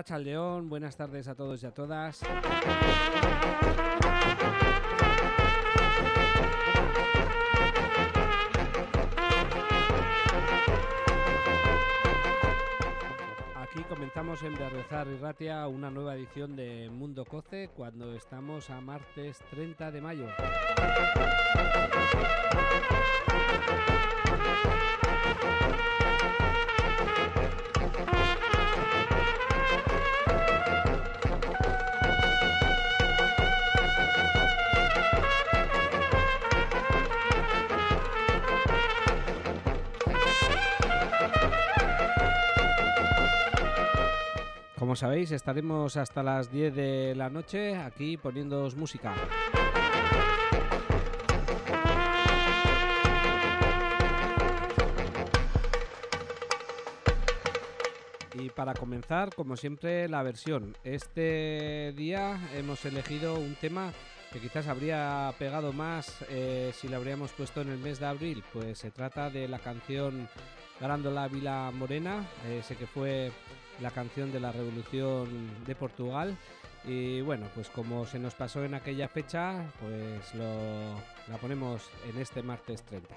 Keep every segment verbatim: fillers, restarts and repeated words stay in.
Arratsaldeon, buenas tardes a todos y a todas. Aquí comenzamos en Berriozar y Ratia una nueva edición de Mundo Coce cuando estamos a martes treinta de mayo. Como sabéis, estaremos hasta las diez de la noche aquí poniéndoos música. Y para comenzar, como siempre, la versión. Este día hemos elegido un tema que quizás habría pegado más eh, si lo habríamos puesto en el mes de abril. Pues se trata de la canción Grándola Vila Morena, ese que fue la canción de la Revolución de Portugal. Y bueno, pues como se nos pasó en aquella fecha, pues lo, la ponemos en este martes treinta.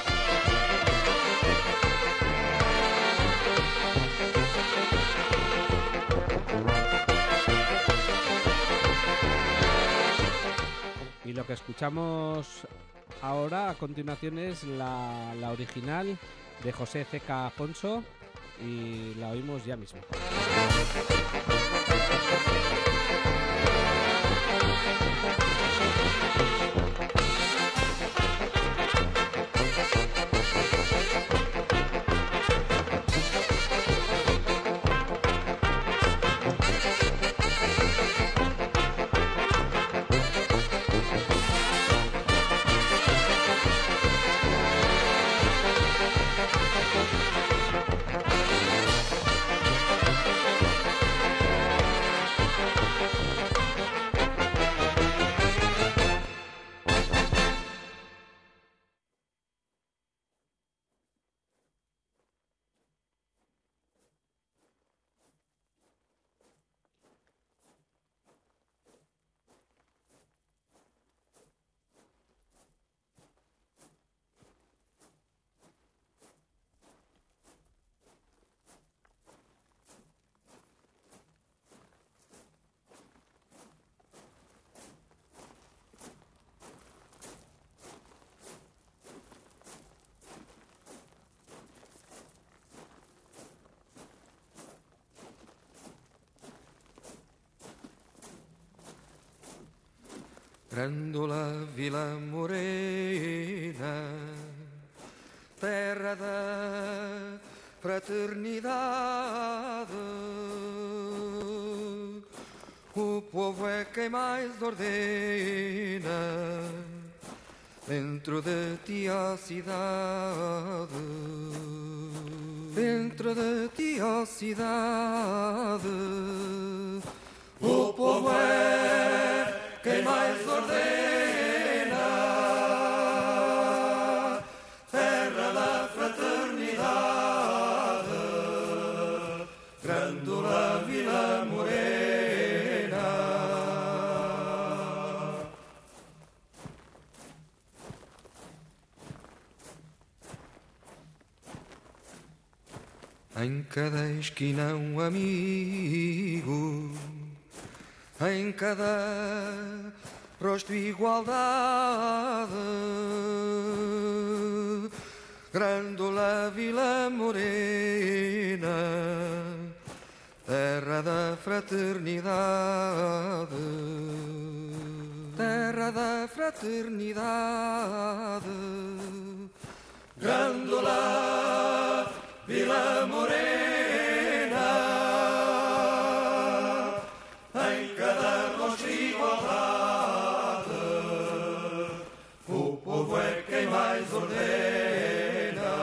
Y lo que escuchamos ahora a continuación es la, la original de José Ceca Afonso y la oímos ya mismo. Grândola Vila Morena, terra da fraternidade, o povo é quem mais ordena, dentro de ti a cidade, dentro de ti a cidade, o povo é quem mais ordena, terra da fraternidade, Grândola Vila Morena. Em cada esquina um amigo, em cada rosto igualdade, Grândola Vila Morena, terra da fraternidade, terra da fraternidade, Grândola Vila Morena. Em cada rosto igualdade, o povo é quem mais ordena.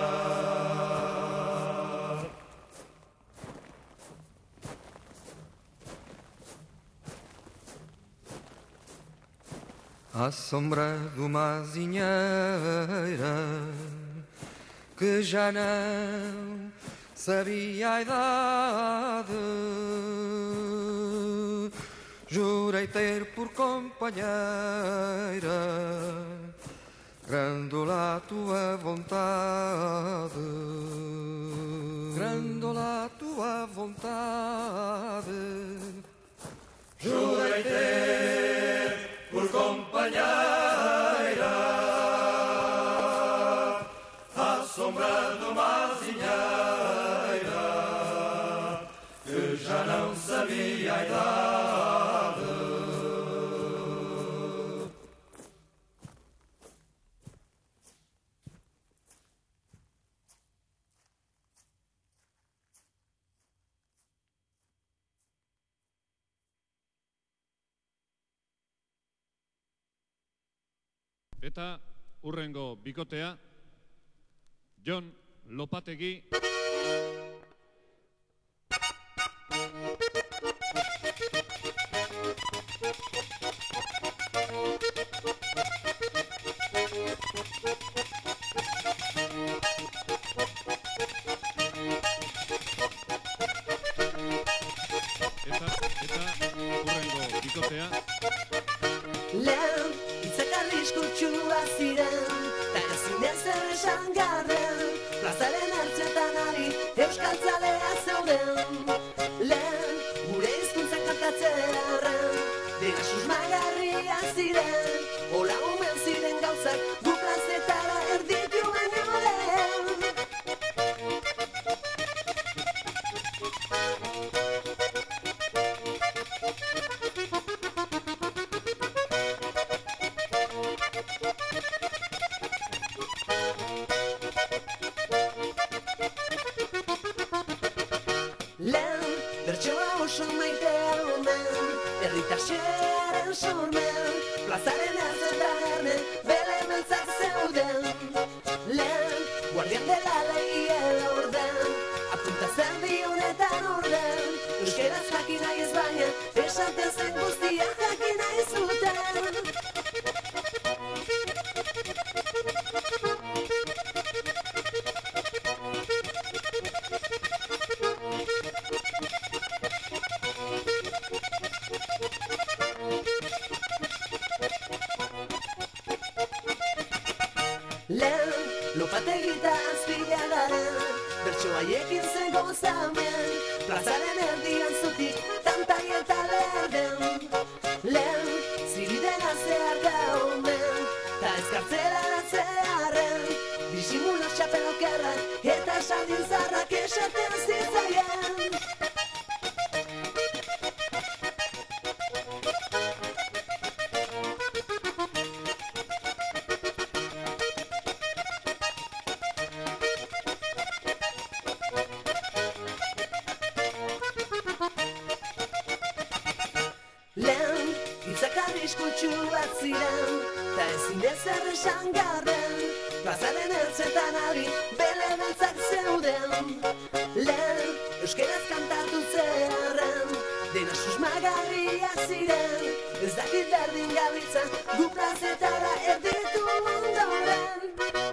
À sombra de uma azinheira que já não sabia a idade. Jurei ter por companheira Grandola a tua vontade, Grandola a tua vontade. Jurei ter por companheira a sombra de uma azinheira que já não sabia a idade. Eta hurrengo bikotea, Jon Lopategi. Eta, eta hurrengo bikotea. Lehen, hitzak arriskutxua ziren, ta ezin ezer esan garren, plazaren hartzetan ari euskaltzalea zeuden. Lehen, gure hizkuntzak kantatzearen, dena susmagarria ziren, hola omen ziren gauzak, gu plazetara erditu baino lehen. Lehen, bertsoa oso maitea omen, herritasaren sormen, plazaren ertzetan erne, bele beltzak zeuden. Lehen, guardian dela lehiel orden, apunta zer dionetan orden, euskeraz jakin nahi ez baina, esaten zen guztia jakin nahi zuten. Lehen, Lopategita azpilagaren, bertso haiekin zen gozamen, plazaren erdian zutik, tantai eta lerden. Lehen, ziridena zeharka omen, ta ezkartzela atzearen, disimulo txapelokerrak, eta sardin zarrak esaten zitzaien. Lehen, hitzak arriskutsu bat ziren, ta ezin ezer esan garren, plazaren ertzetan ari bele beltzak zeuden. Lehen, euskeraz kantatu zeharren, dena susmagarriak ziren, ez dakit berdin gabiltzan, gu plazetara erditu ondoren.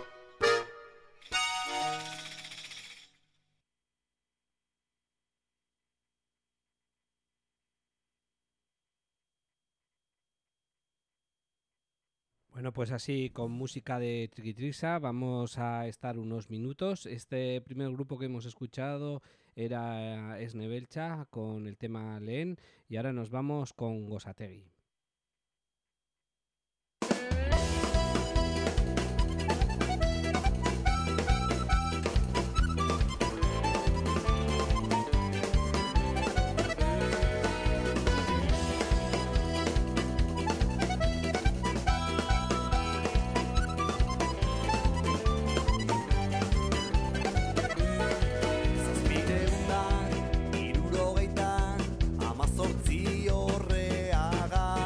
Bueno, pues así, con música de Triquitrisa, vamos a estar unos minutos. Este primer grupo que hemos escuchado era Esne Beltza con el tema Lehen, y ahora nos vamos con Gosategi. Amazortzi horreaga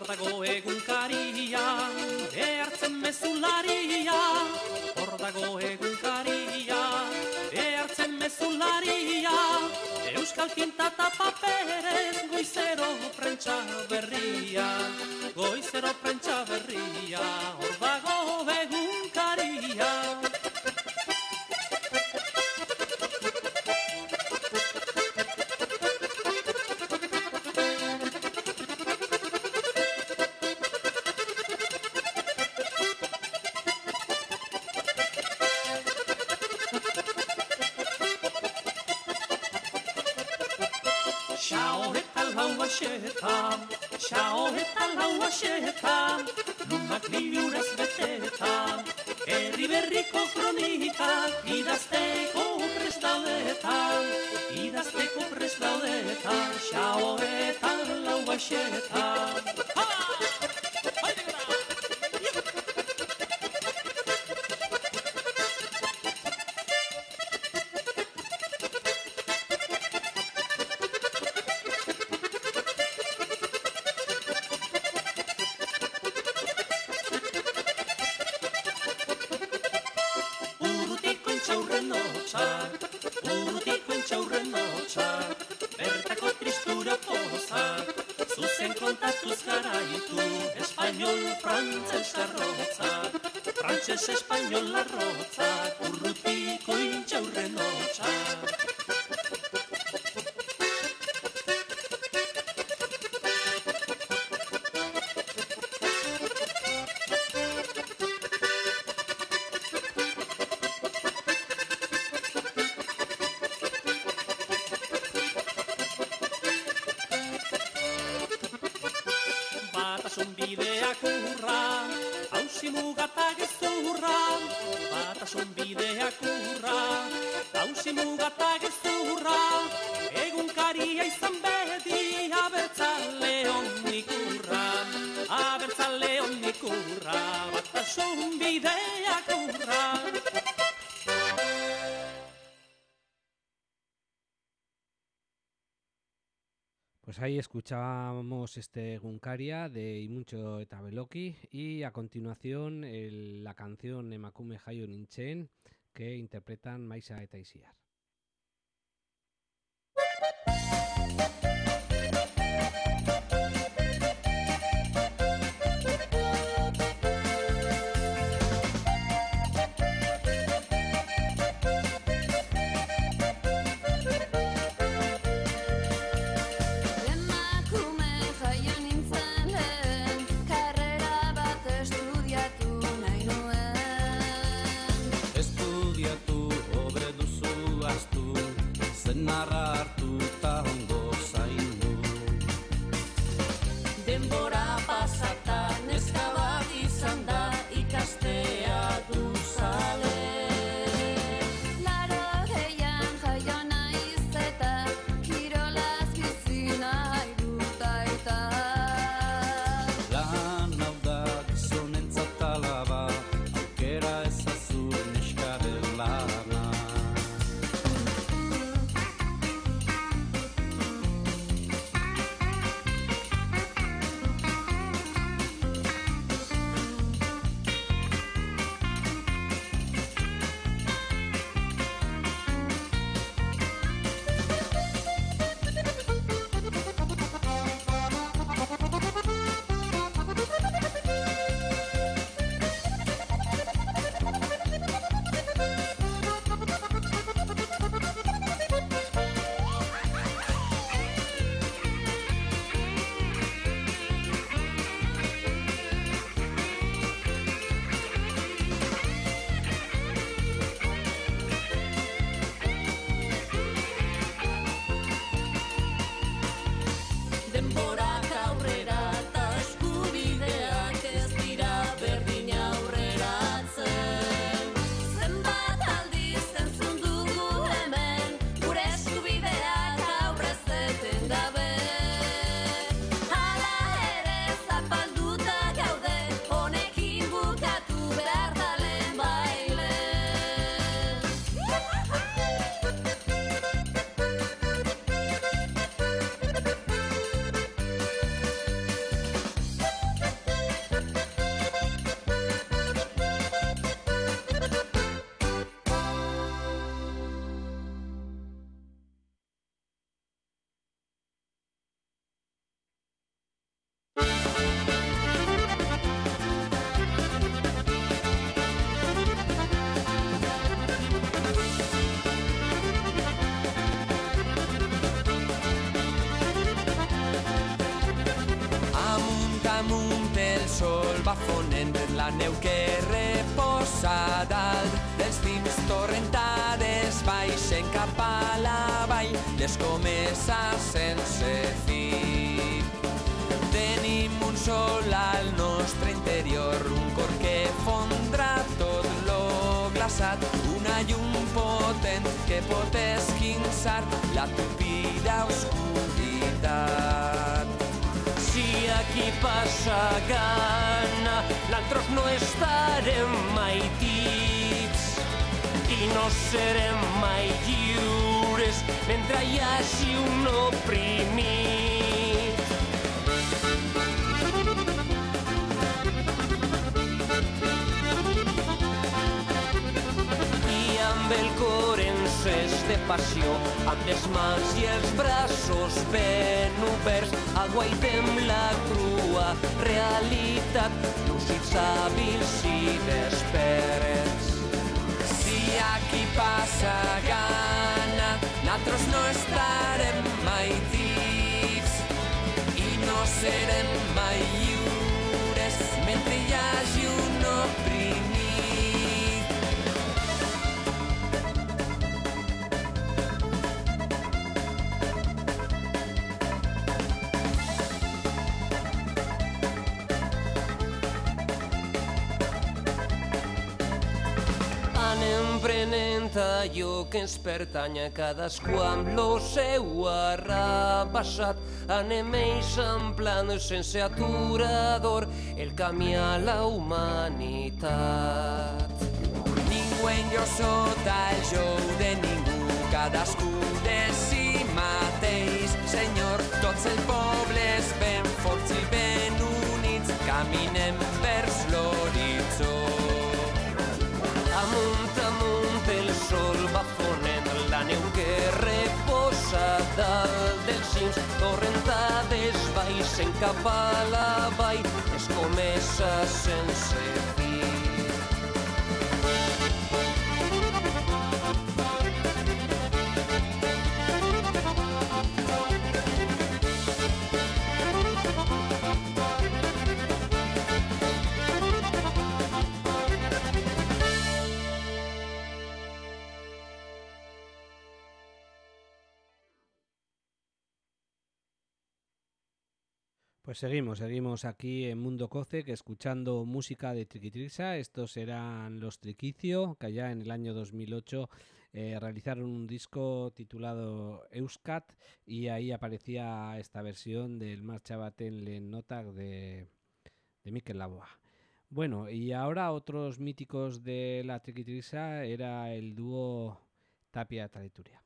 dago egunkaria, behartzen mezularia, hor dago egunkaria, behartzen mezularia, euskal tinta eta paperez, goizero prentsa berria, goizero prentsa berria, hor dago egunkaria. Xeta, xao eta laua xeta, lumak biluraz beteta, herri berriko kronikak idazteko prest daudetan, idazteko prest daudetan, xao eta laua xeta. Frantses espainol arrotzak, urrutiko intxaurren hotxak. Batasun bideak urra, hausi mugatak gezurra, batasun bideak urra, hausi mugatak gezurra, egunkaria izan bedi, abertzale honik urra, abertzale honik urra, batasun bideak urra. Pues ahí escuchábamos este Gunkaria de Imuntxo eta Beloki y a continuación el, la canción Emakume Jaio Nintzen que interpretan Maisa eta Isiar. amunt el sol va fonent, la neu que reposa dalt dels cims torrentades baixen cap a la vall, l'escomesa sense fi. Tenim un sol al nostre interior, un cor que fondrà tot lo glaçat, una llum potent que pot esquinçar la tupida oscuritat. Si aquí passa gana, l'altros no estarem mai tips i no serem mai lliures mentre hi hagi un oprimit. I amb el cor encès de passió, amb les mans i els braços ben oberts, aguaitem la crua realitat, lúcids, hàbils i desperts. Si aquí passa gana, nosaltres no estarem mai tips i no serem mai lliures mentre hi hagi un oprimit. Prenent allò que ens pertany a cadascú amb lo seu arrabassat, anem eixamplant sense aturador el camí a la humanitat. Ningú enlloc sota el jou de ningú, cadascú de si mateix. Senyor, tots els pobles ben forts i ben units caminem vers l'horitzó. Amunt, amunt, el sol va fonent, la neu que reposa dalt dels cims torrentades baixen cap a la vall, escomesa sense fi. Pues seguimos, seguimos aquí en Mundo Coce, que escuchando música de Triquitrisa. Estos eran los Triquicio, que allá en el año dos mil ocho eh, realizaron un disco titulado Euskat, y ahí aparecía esta versión del Marcha baten lehen notak de, de Mikel Laboa. Bueno, y ahora otros míticos de la Triquitrisa era el dúo Tapia-Taleturia.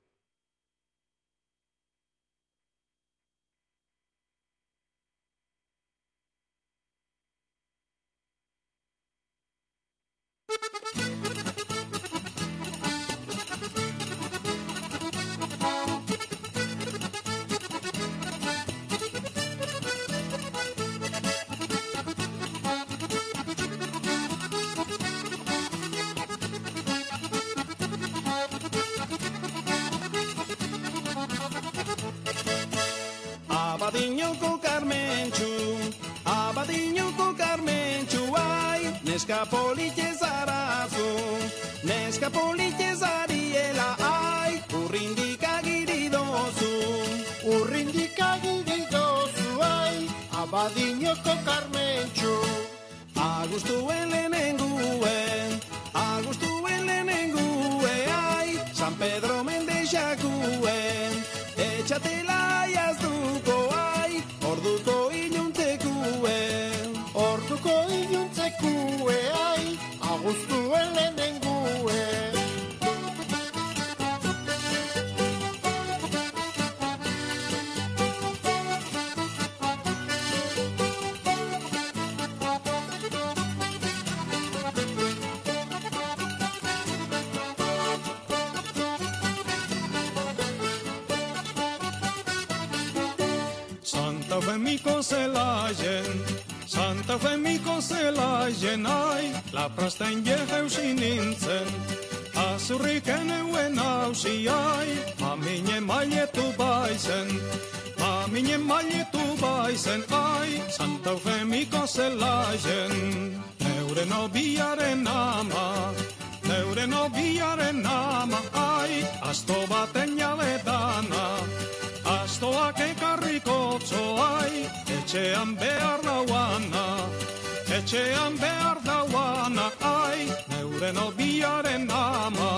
Abadiñoko Carmentxu, Abadiñoko Carmentxu, ai, neska politxe zarazu, neska politxe zariela, ai, urrindik agiri dozu, urrindik agiri dozu, ai, Abadiñoko Carmentxu. Agustuen lehenenguen, agustuen lehenenguen, ai, San Pedro mendexakuen, etxatela jazduko, ai, orduko iluntzekuen, orduko iluntzekuen, ai, agustuen lehenenguen. Santa Femiko zelaien, Santa Femiko zelaien, ai, laprasten jeheusi nintzen, azurriken euen hausi, ai, maminen mailetu baizen, maminen mailetu baizen. aizen, ai, Santa Eufemiko zelaien. Neure nobiaren ama, neure nobiaren ama, ai, asto baten jabe dana. Astoak ekarriko txoai, etxean behar dauana, etxean behar dauana, ai, neure nobiaren ama.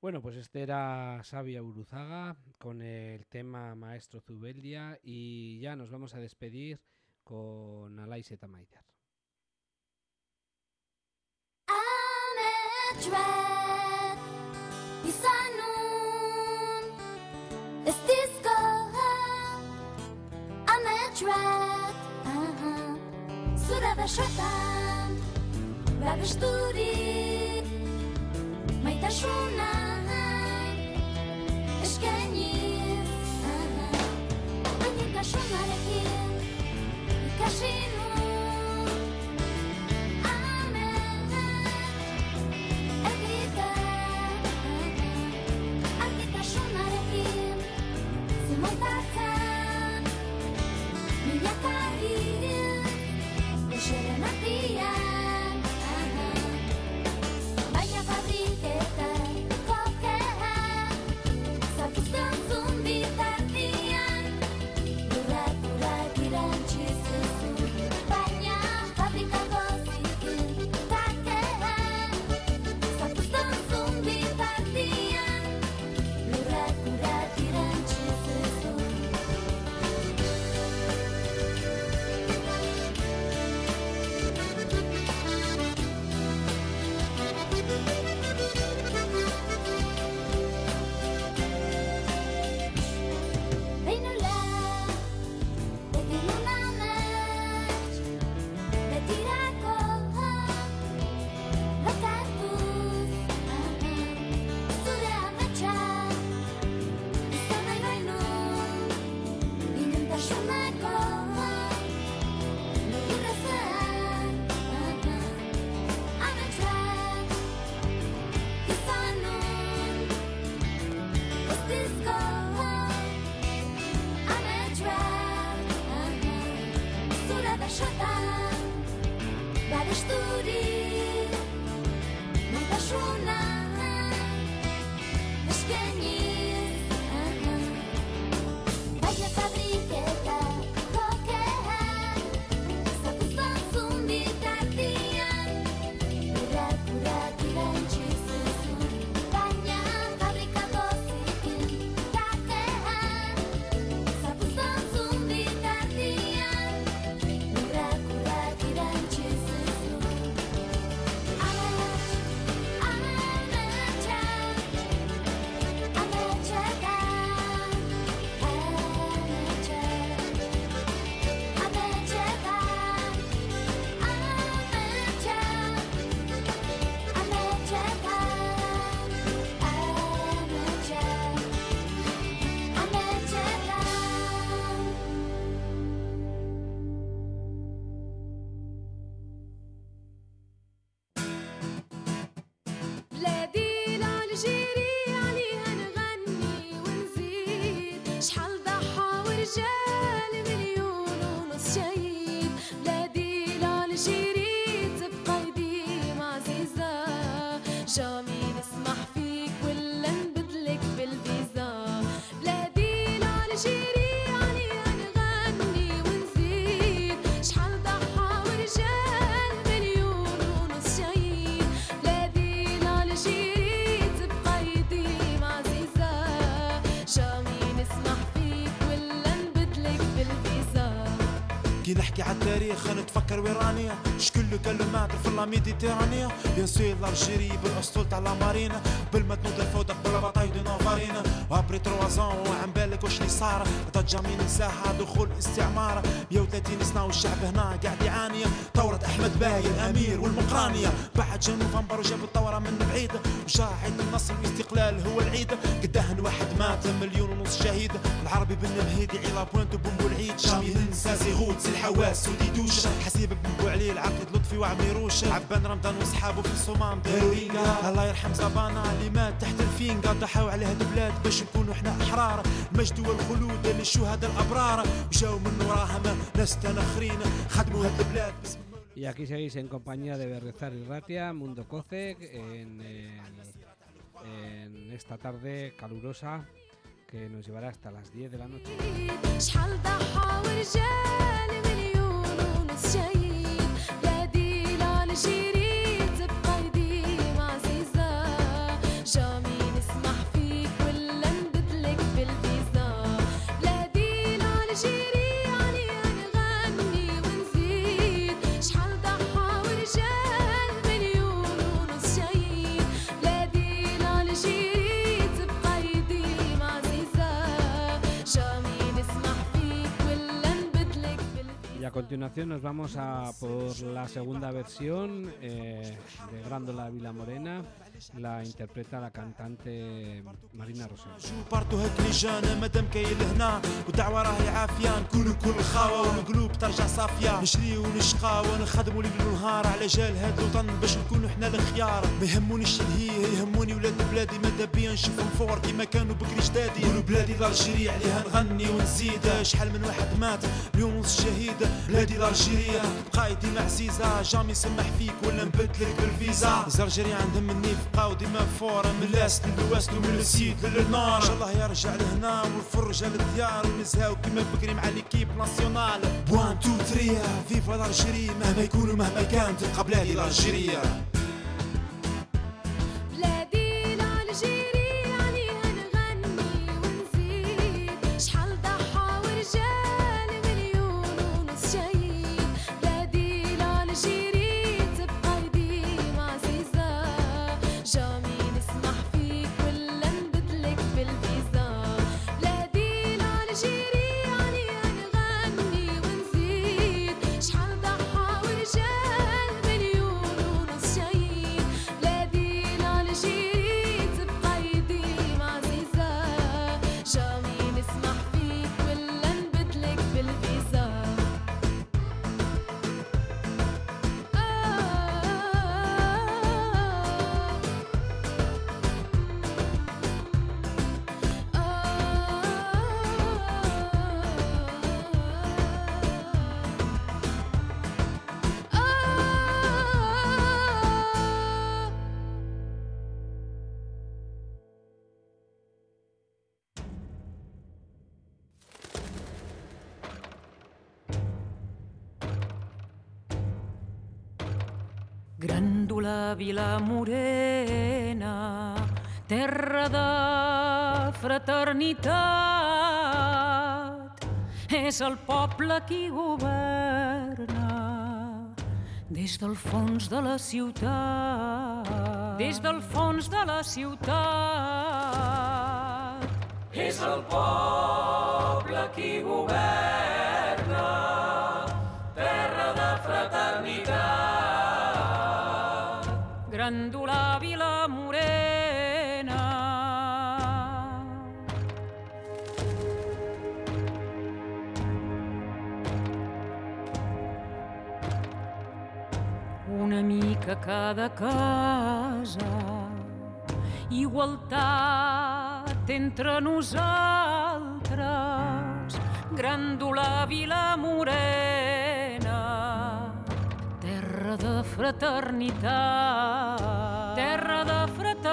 Bueno, pues este era Sabia Uruzaga con el tema Maestro Zubeldia y ya nos vamos a despedir con Alai Setamaidar. Eskainiz, gainitasunarekin ikasi nuen amen egiten, argitasunarekin zimoitatzen milaka hil goxeren artean, baina fabriketan kokean zapuzten zumbitartian lurrak lurrak irantzi zezun, baina fabrikako zikin takean zapuzten zumbitartian lurrak lurrak irantzi zezun. Beinola, begirun amets, betirako lokatuz, zure ametsa, izan nahi bainun, inuntasuneko lurrezean, ametsak izan nun, guztizko zure besotan babesturi maitasuna eskainiz, baina fabriketa kokean zapuzten zumbitartian lurrak lurrak irantzi zezun, baina fabrikako zikin takean zapuzten zumbitartian lurrak lurrak irantzi zezun. Amets, ametsa, ametsaka, ametsa, ametsaka, ametsa, ametsaka, ametsa, بلادي العالجيري عليها نغني ونزيد شحال ضحى ورجال مليون ونص شهيد. بلادي العالجيري تبقى قديمة عزيزة، جامي نسمح فيك ولا نبدلك بالفيزا. بلادي العالجيري عليها نغني ونزيد شحال ضحى ورجال مليون ونص شهيد. بلادي العالجيري تبقى قديمة عزيزة، جامي نسمح فيك ولا نبدلك بالفيزا. كي نحكي على التاريخ نتفكر ويرانيا شكل كلمات في لا ميديتيرانيا بيان سور الجيري بالاسطول تاع لا مارينا بالمتنود الفوضى بالبطاي دو نوفارينا وابري تروازون وعم بالك واش اللي صار ضجه من الساحه دخول الاستعمار مية وثلاثين سنه والشعب هنا قاعد يعاني. ثوره احمد باي الامير والمقرانيه بعد جا نوفمبر وجاب الثوره من بعيد وجا عيد النصر والاستقلال هو العيد قداه واحد مات مليون ونص شهيد. العربي بن مهيدي عيلا بوينت وبن العيد جامي ننسى زيغوت سي الحواس وديدوش حسيب بن بوعليل عقد لطفي وعميروش عبان رمضان وصحابه في الصومام داروا ريقا. الله يرحم زبانا اللي مات تحت الفينقا ضحاو على هاد البلاد باش نكونوا احنا احرار. المجد والخلود للشهداء الابرار وجاو من وراهم ناس تنخرين خدموا هاد البلاد باسم. Y aquí seguís en compañía de Berrizar y Ratia, Mundo Cocec, en, en, en esta tarde calurosa que nos llevará hasta las diez de la noche. شحال ضحى ورجال مليون ونص شهيد. بلادي العالجيري تبقى قديمة عزيزة، جامي نسمع continuación nos vamos a por la segunda versión eh, de Grándola Vila Morena. La interpreta la cantante Marina Rosell. بارتو هيك لجانا مادام كاين لهنا والدعوه راهي عافيه نكونوا كل الخاوه والقلوب ترجع صافيه نشري ونشقى ونخدموا ليل ونهار على جال هاد الوطن باش نكونوا حنا الخيار ما يهمونيش الهيه يهموني ولاد بلادي ماذا بيا نشوفهم فور كيما كانوا بكري جدادي قولوا بلادي لالجيريا عليها نغني ونزيد شحال من واحد مات اليوم نص شهيد بلادي لالجيريا بقاي ديما عزيزه جامي سمح فيك ولا نبدلك بالفيزا زرجري عندهم النيف بقاو ديما فورا من لاست للواست ومن السيد للنار ان شاء الله يرجع لهنا والفرجه للديار ونزهاو كيما بكري مع ليكيب ناسيونال بوان تو تريا فيفا الجيريا مهما يكونوا مهما كانت تلقى بلادي الجيريا بلادي الجيريا عليها نغني ونزيد شحال ضحى ورجال مليون ونص شهيد بلادي الجيريا تبقى ديما عزيزة جامي نسمح فيك ولا نبدلك بالفيزا بلادي الجيريا عليها نغني ونزيد شحال ضحى ورجال مليون ونص شهيد بلادي الجيريا تبقى ديما عزيزة جامي نسمح فيك ولا نبدلك بالفيزا Gràndola Vila Morena, terra de fraternitat, és el poble qui governa des del fons de la ciutat, des del fons de la ciutat. És el poble qui governa, terra de fraternitat. Gràndola Vila Morena. Una mica cada casa, igualtat entre nosaltres. Gràndola Vila Morena, terra de fraternitat, terra de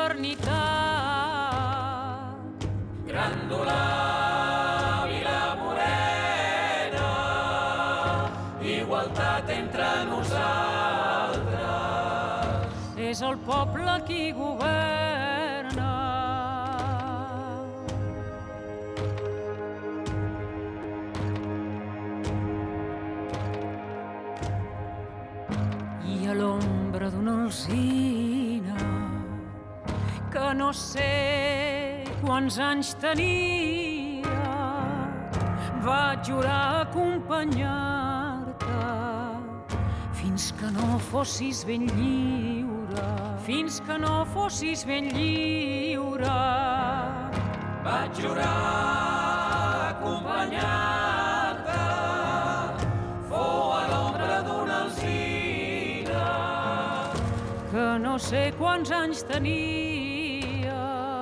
fraternitat. Gràndola Vila Morena, igualtat entre nosaltres, és el poble qui governa. I a l'ombra d'una alzina que no sé quants anys tenia, vaig jurar acompanyar-te fins que no fossis ben lliure, fins que no fossis ben lliure. Vaig jurar acompanyar-te, fou a l'ombra d'una alzina que no sé quants anys tenia.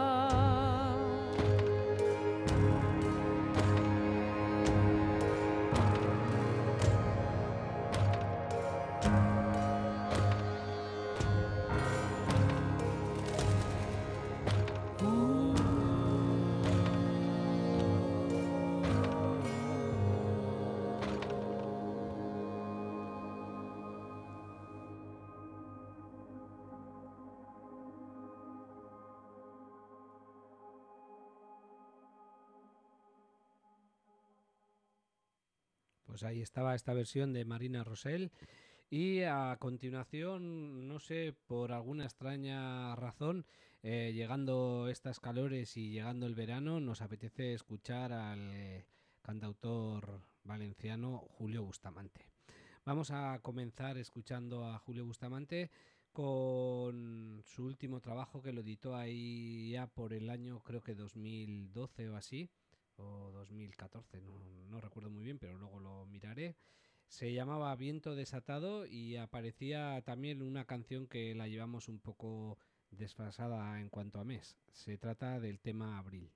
Pues ahí estaba esta versión de Marina Rosell y a continuación, no sé, por alguna extraña razón, eh, llegando estas calores y llegando el verano, nos apetece escuchar al eh, cantautor valenciano Julio Bustamante. Vamos a comenzar escuchando a Julio Bustamante con su último trabajo, que lo editó ahí ya por el año, creo que dos mil doce o así, o dos mil catorce, no, no recuerdo muy bien, pero luego lo miraré. Se llamaba Viento Desatado y aparecía también una canción que la llevamos un poco desfasada en cuanto a mes. Se trata del tema Abril.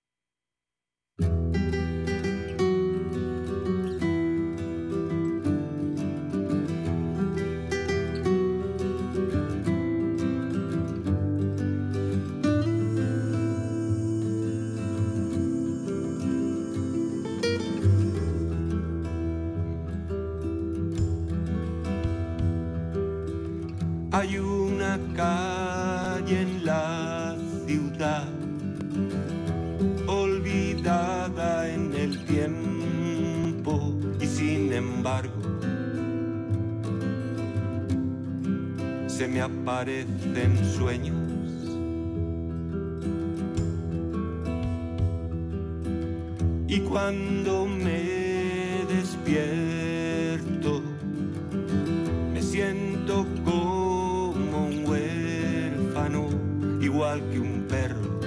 Hay una calle en la ciudad, olvidada en el tiempo, y sin embargo se me aparecen sueños. Y cuando me despierto, me siento como igual que un perro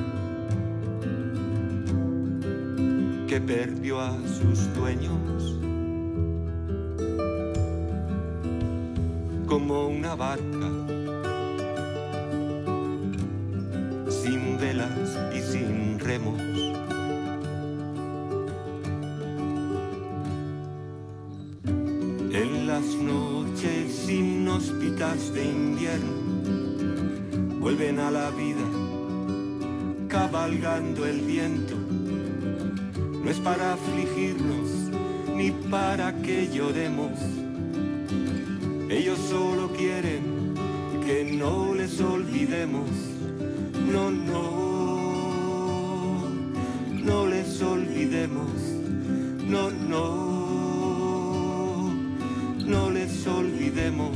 que perdió a sus dueños, como una barca sin velas y sin remos. En las noches inhóspitas de invierno vuelven a la vida, cabalgando el viento. No es para afligirnos, ni para que lloremos. Ellos solo quieren que no les olvidemos. No, no, no les olvidemos. No, no, no les olvidemos.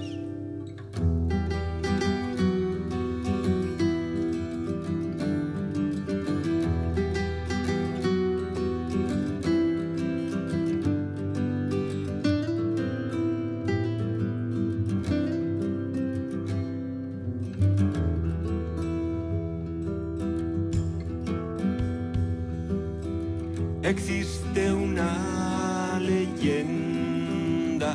Existe una leyenda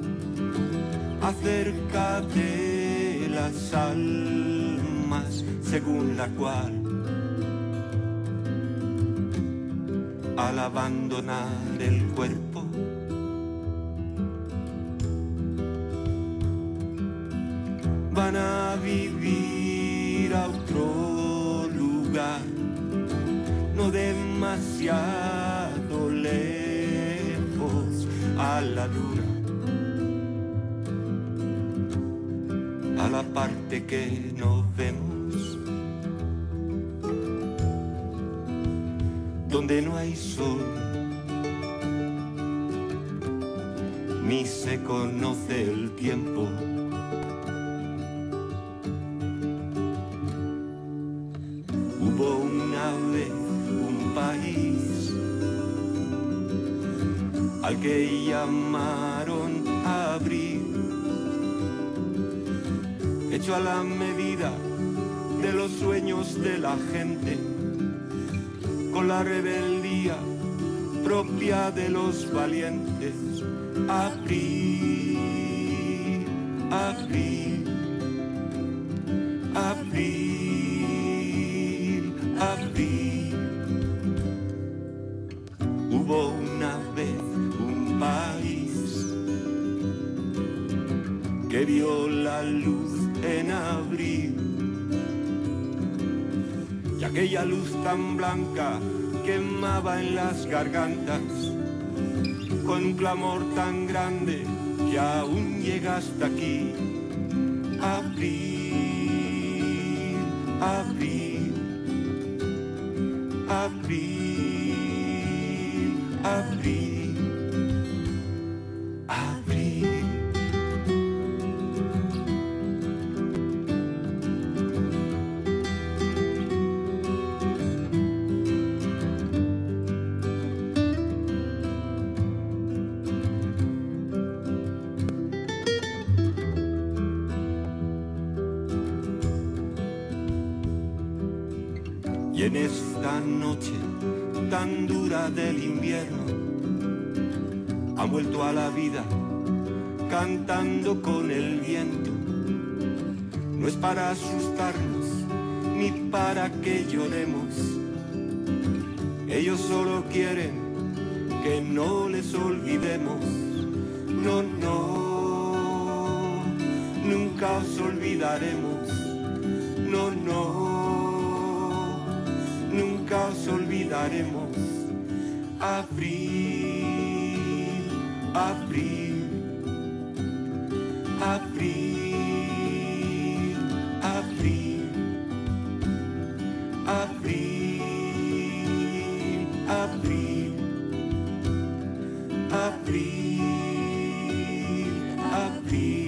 acerca de las almas, según la cual al abandonar el cuerpo van a vivir a otro lugar, no demasiado lejos, a la luna, a la parte que no vemos, donde no hay sol, ni se conoce el tiempo. Hubo una vez un país al que llamaron Abril, hecho a la medida de los sueños de la gente, con la rebeldía propia de los valientes. Abril, abril, abril, abril. Hubo una vez un país que vio la luz en abril, y aquella luz tan blanca quemaba en las gargantas con un clamor tan grande que aún llega hasta aquí. Abril, abril, abril, abril, abril. Y en esta noche tan dura del invierno han vuelto a la vida cantando con el viento. No es para asustarnos ni para que lloremos. Ellos solo quieren que no les olvidemos. No, no, nunca os olvidaremos. No, no, nunca os olvidaremos. Abril, abril, abril, abril, abril, abril, abril, abril.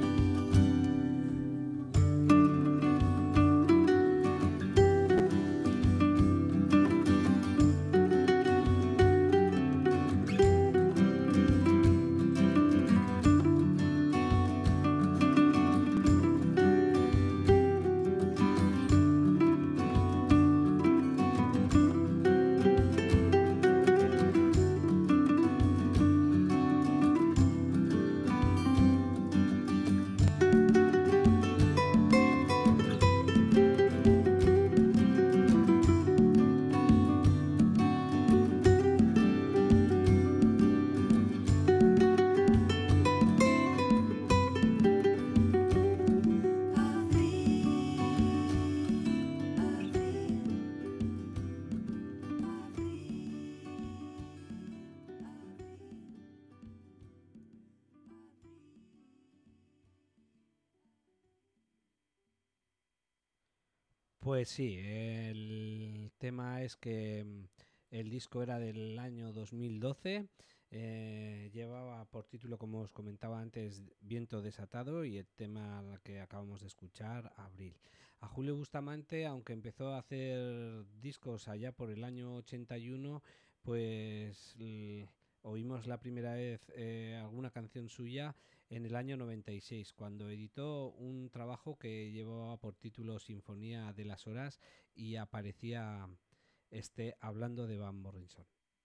Pues sí, el tema es que mm, el disco era del año dos mil doce, eh, llevaba por título, como os comentaba antes, Viento Desatado, y el tema al que acabamos de escuchar, Abril. A Julio Bustamante, aunque empezó a hacer discos allá por el año ochenta y uno, pues l- oímos la primera vez eh, alguna canción suya en el año noventa y seis, cuando editó un trabajo que llevaba por título Sinfonía de las Horas y aparecía este Hablando de Van Morrison.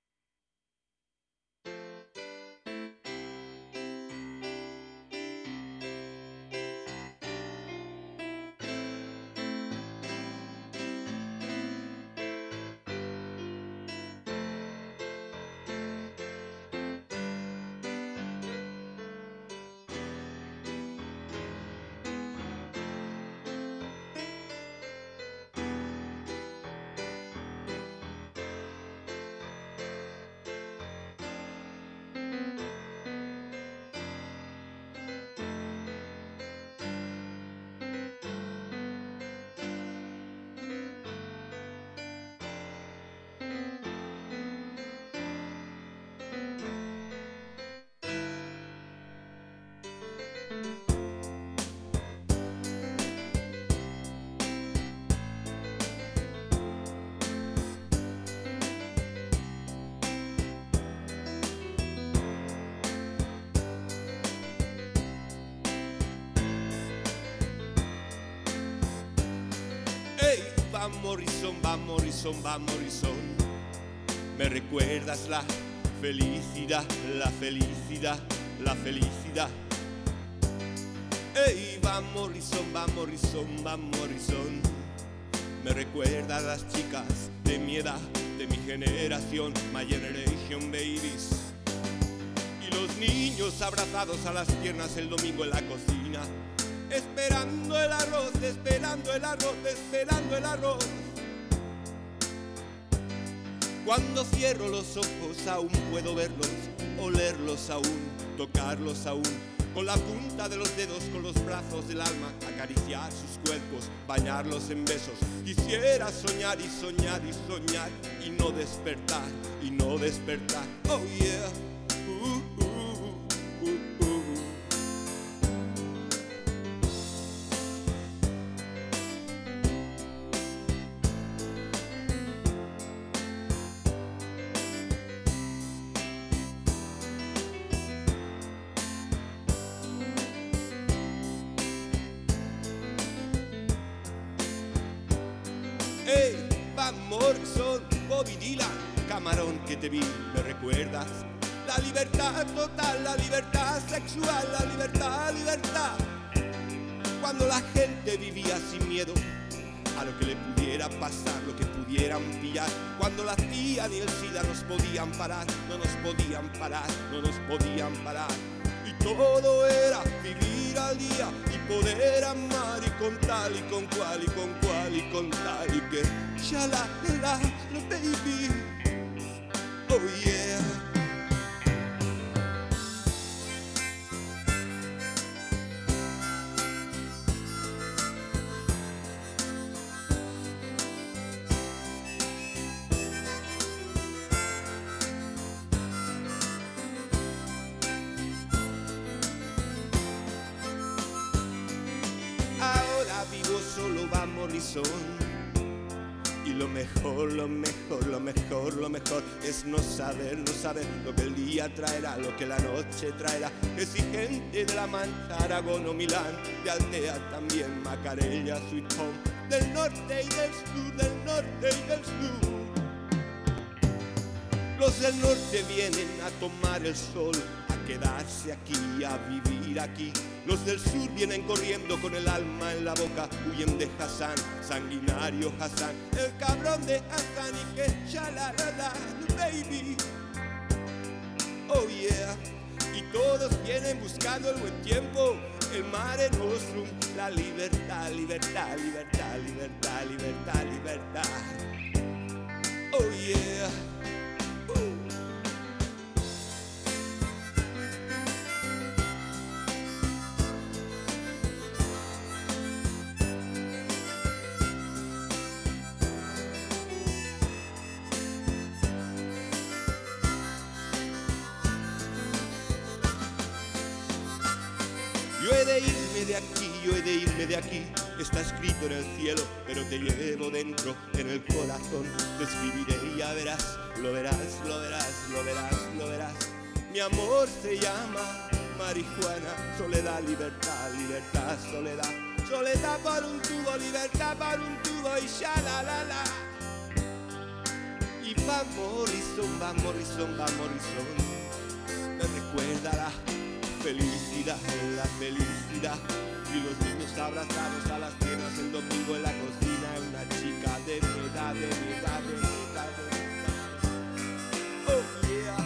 Van Morrison, Van Morrison, Van Morrison. Me recuerdas la felicidad, la felicidad, la felicidad. Hey, Van Morrison, Van Morrison, Van Morrison. Me recuerdas las chicas de mi edad, de mi generación, my generation babies. Y los niños abrazados a las piernas el domingo en la cocina, esperando el arroz, esperando el arroz, esperando el arroz. Cuando cierro los ojos aún puedo verlos, olerlos aún, tocarlos aún, con la punta de los dedos, con los brazos del alma, acariciar sus cuerpos, bañarlos en besos. Quisiera soñar y soñar y soñar y no despertar, y no despertar. Oh yeah. Uh, uh, uh, uh. Van Morrison, Bobby Dylan, Camarón que te vi, me recuerdas. La libertad total, la libertad sexual, la libertad, libertad. Cuando la gente vivía sin miedo a lo que le pudiera pasar, lo que pudieran pillar. Cuando la C I A ni el SIDA nos podían parar, no nos podían parar, no nos podían parar. Y todo era vivir al día y poder amar y con tal y con cual y con cual y con tal y que shala la la baby, oh yeah. Solo va Morrison. Y lo mejor, lo mejor, lo mejor, lo mejor es no saber, no saber lo que el día traerá, lo que la noche traerá. Exigente de la Mancha, Aragón o Milán, de Altea también, Macarella, Sweet Home, del norte y del sur, del norte y del sur. Los del norte vienen a tomar el sol, a quedarse aquí, a vivir aquí. Los del sur vienen corriendo con el alma en la boca, huyen de Hassan, sanguinario Hassan, el cabrón de Hassan y que shalalala, baby, oh yeah. Y todos vienen buscando el buen tiempo, el mare nostrum, la libertad, libertad, libertad, libertad, libertad, libertad, oh yeah. Yo he de irme de aquí, yo he de irme de aquí. Está escrito en el cielo, pero te llevo dentro, en el corazón. Te escribiré y ya verás, lo verás, lo verás, lo verás, lo verás. Mi amor se llama marihuana, soledad, libertad, libertad, soledad. Soledad por un tubo, libertad por un tubo y shalalala. Y Van Morrison, Van Morrison, Van Morrison, me recuerda la felicidad, la felicidad. Y los niños abrazados a las piernas el domingo en la cocina. Una chica de mi edad, de mi edad, de mi edad, de mi edad. Oh yeah.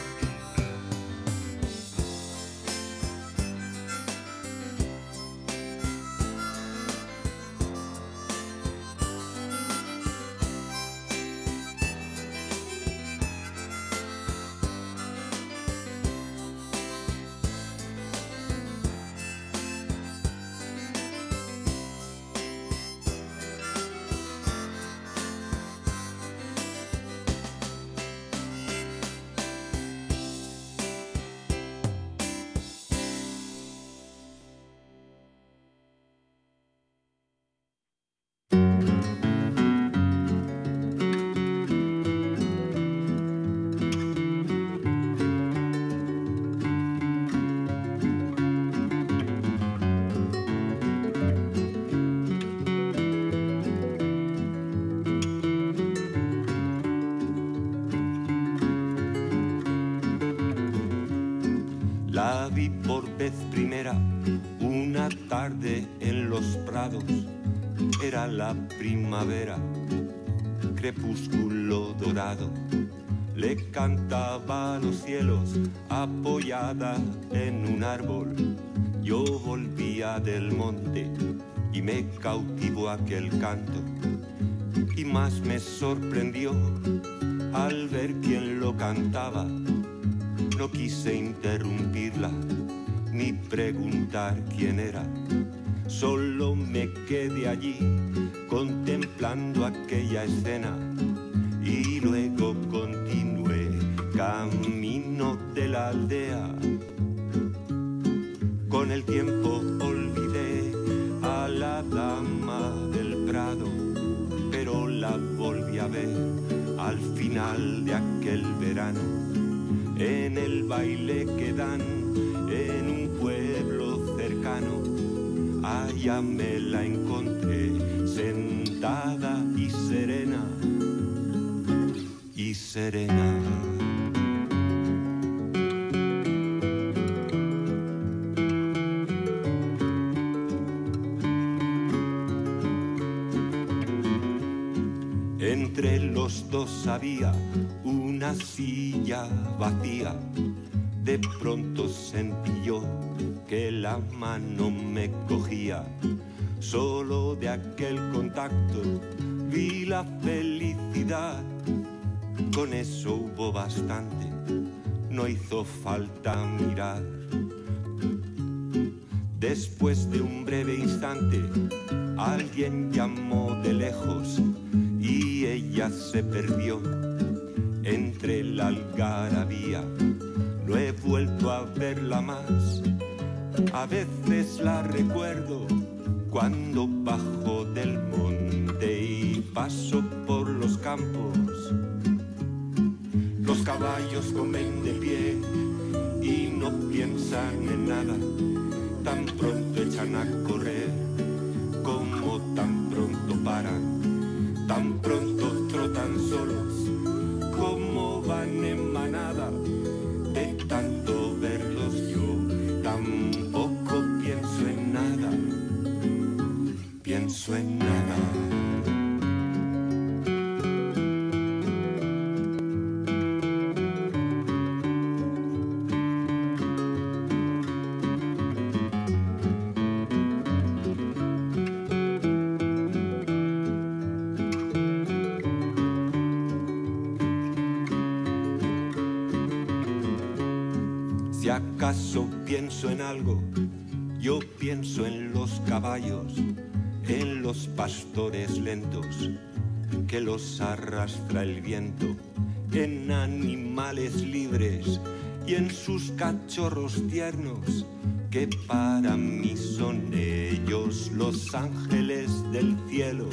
La vi por vez primera una tarde en los prados. Era la primavera, crepúsculo dorado. Le cantaba a los cielos apoyada en un árbol. Yo volvía del monte y me cautivó aquel canto. Y más me sorprendió al ver quién lo cantaba. No quise interrumpirla ni preguntar quién era. Solo me quedé allí contemplando aquella escena y luego continué camino de la aldea. Con el tiempo olvidé a la dama del prado, pero la volví a ver al final de aquel verano. En el baile que dan en un pueblo cercano, allá me la encontré sentada y serena serena. Entre los dos había una silla vacía. De pronto sentí yo que la mano me cogía. Solo de aquel contacto vi la felicidad. Con eso hubo bastante, no hizo falta mirar. Después de un breve instante, alguien llamó de lejos y ella se perdió entre la algarabía. No he vuelto a verla más, a veces la recuerdo cuando bajo del monte y paso por los campos. Los caballos comen de pie y no piensan en nada, tan pronto echan a correr como tan pronto paran, tan pronto trotan solos como van en manada. De tanto verlos yo tampoco pienso en nada, pienso en nada. Si acaso pienso en algo, yo pienso en los caballos, en los pastores lentos que los arrastra el viento, en animales libres y en sus cachorros tiernos, que para mí son ellos los ángeles del cielo.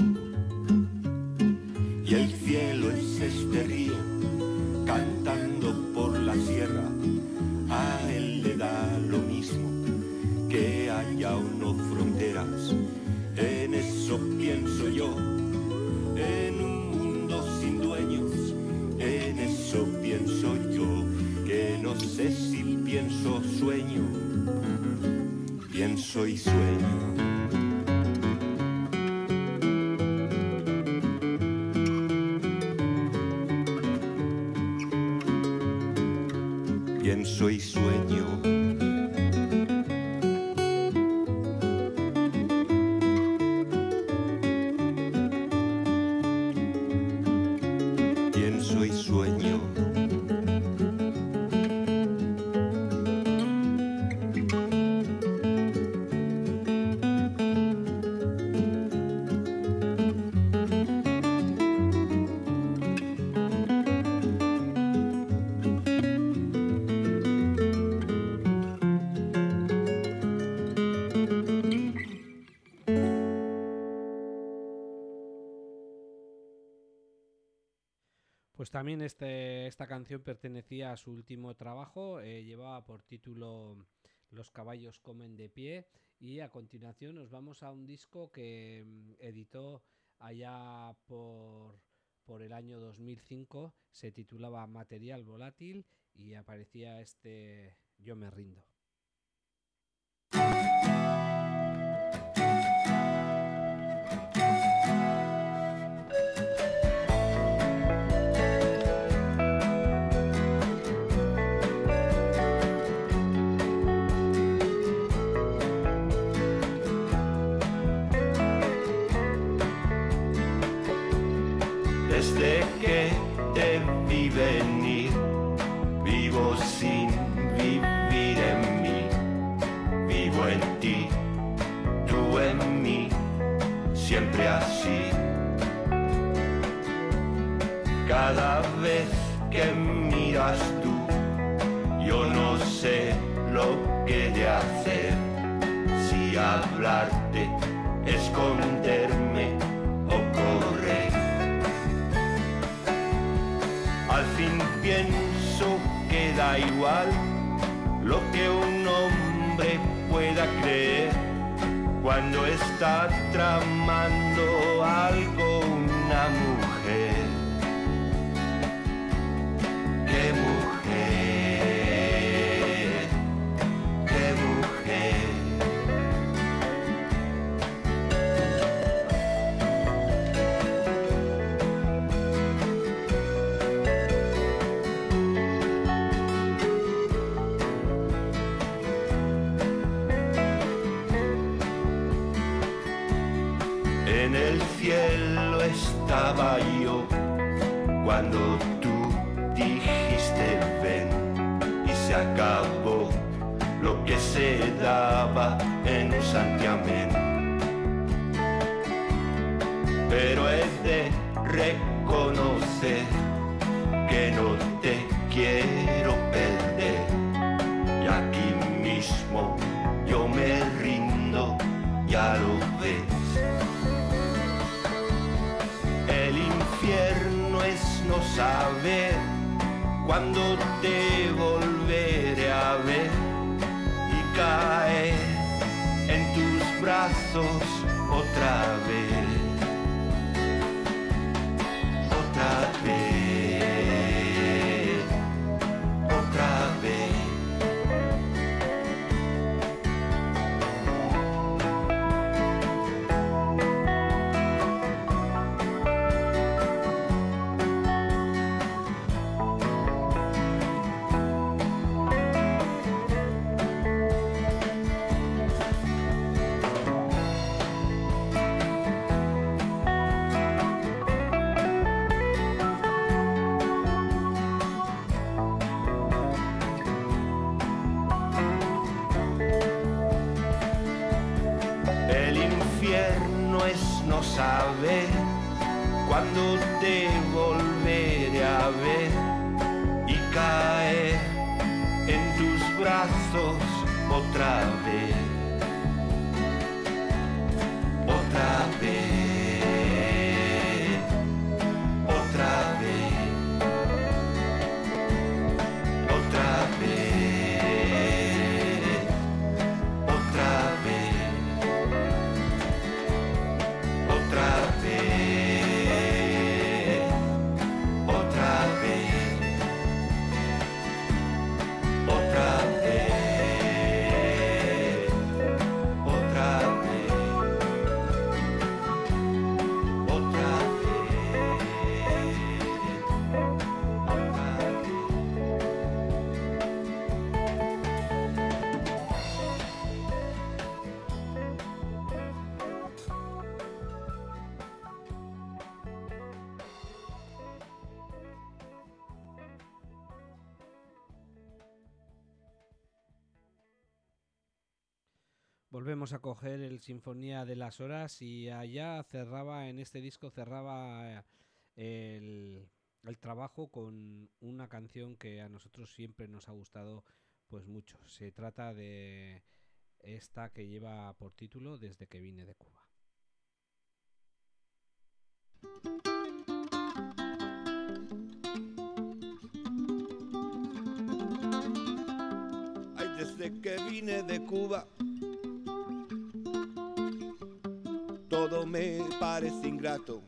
Y el cielo es este río cantando por la sierra. A él le da lo mismo que haya o no fronteras. En eso pienso yo, en un mundo sin dueños. En eso pienso yo, que no sé si pienso o sueño. Pienso y sueño. Pienso y sueño. Pienso y sueño. Pues también este, esta canción pertenecía a su último trabajo, eh, llevaba por título Los caballos comen de pie, y a continuación nos vamos a un disco que mm, editó allá por, por el año dos mil cinco, se titulaba Material Volátil y aparecía este Yo me rindo. Desde que te vi venir, vivo sin vivir en mí, vivo en ti, tú en mí, siempre así. Cada vez que miras tú, yo no sé lo que de hacer, si hablarte, esconderme o correr. Al fin pienso que da igual lo que un hombre pueda creer cuando está tramando algo una mujer. En el cielo estaba yo cuando tú dijiste ven y se acabó lo que se daba en un santiamén. Pero he de reconocer que no te quiero perder y aquí mismo yo me rindo, ya lo ves. El infierno es no saber cuándo te volveré a ver y caer en tus brazos otra vez, otra vez, otra vez. Saber cuándo te volveré a ver y caer en tus brazos otra vez, otra vez, otra vez, otra vez, otra vez. Volvemos a coger el Sinfonía de las Horas y allá cerraba, en este disco cerraba el, el trabajo con una canción que a nosotros siempre nos ha gustado pues mucho. Se trata de esta que lleva por título Desde que vine de Cuba. Ay, desde que vine de Cuba todo me parece ingrato,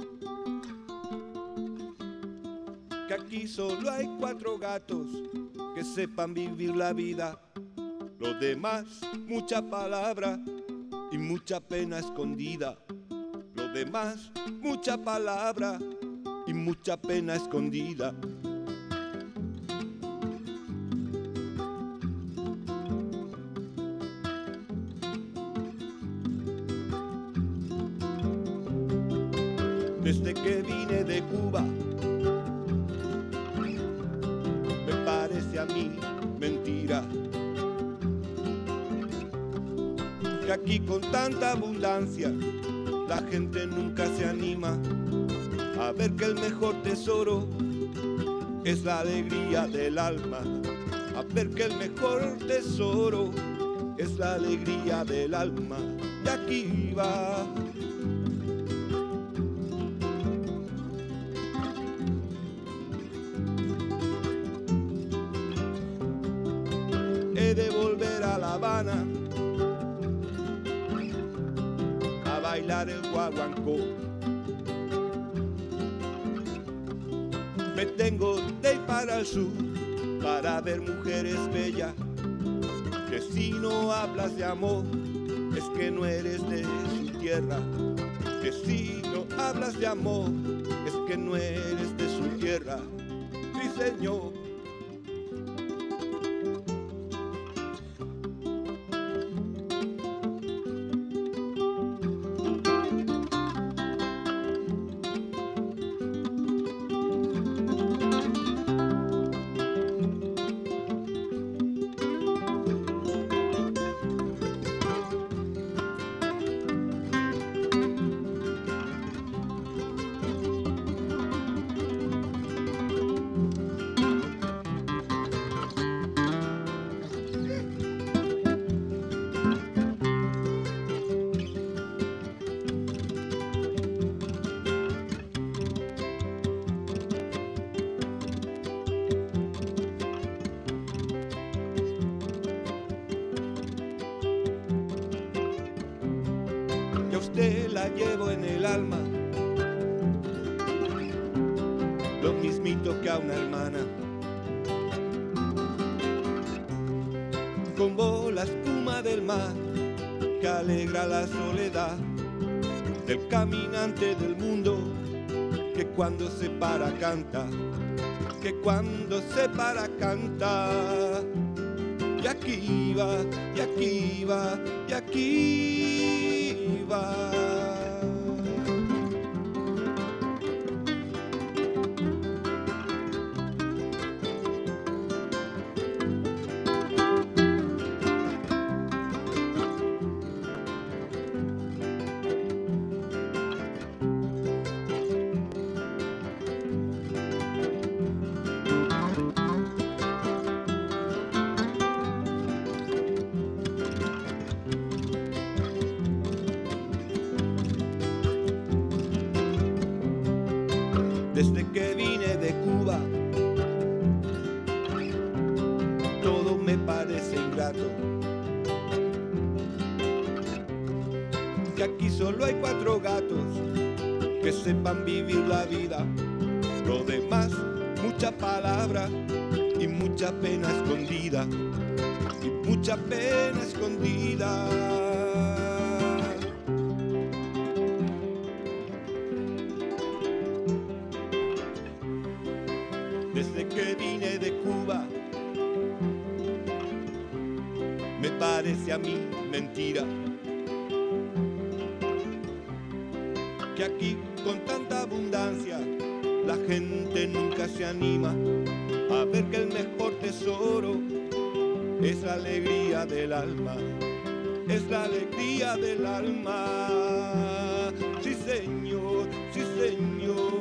que aquí solo hay cuatro gatos que sepan vivir la vida, los demás mucha palabra y mucha pena escondida, los demás mucha palabra y mucha pena escondida. Desde que vine de Cuba, me parece a mí mentira que aquí con tanta abundancia la gente nunca se anima a ver que el mejor tesoro es la alegría del alma, a ver que el mejor tesoro es la alegría del alma. Y aquí va de volver a La Habana a bailar el guaguancó. Me tengo de ir para el sur para ver mujeres bellas, que si no hablas de amor es que no eres de su tierra, que si no hablas de amor es que no eres de su tierra. Sí, señor. te la llevo en el alma, lo mismito que a una hermana. Como la espuma del mar que alegra la soledad del caminante del mundo, que cuando se para canta, que cuando se para canta. Y aquí va, y aquí va, y aquí va. Desde que vine de Cuba, todo me parece ingrato. Que aquí solo hay cuatro gatos que sepan vivir la vida. Lo demás, mucha palabra y mucha pena escondida. Y mucha pena escondida. Desde que vine de Cuba, me parece a mí mentira que aquí con tanta abundancia la gente nunca se anima a ver que el mejor tesoro es la alegría del alma, es la alegría del alma. Sí señor, sí señor.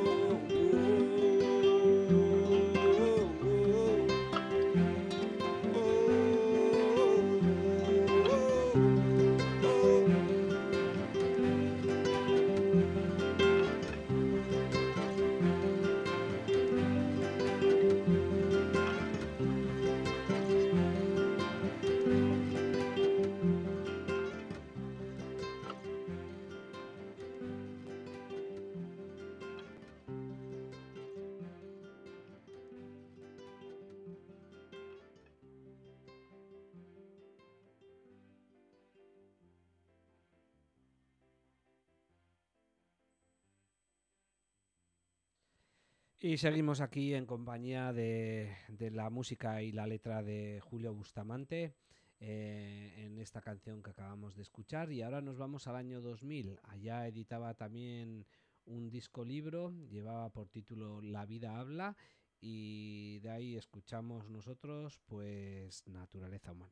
Y seguimos aquí en compañía de, de la música y la letra de Julio Bustamante eh, en esta canción que acabamos de escuchar. Y ahora nos vamos al año dos mil. Allá editaba también un disco libro, llevaba por título La vida habla, y de ahí escuchamos nosotros pues Naturaleza humana.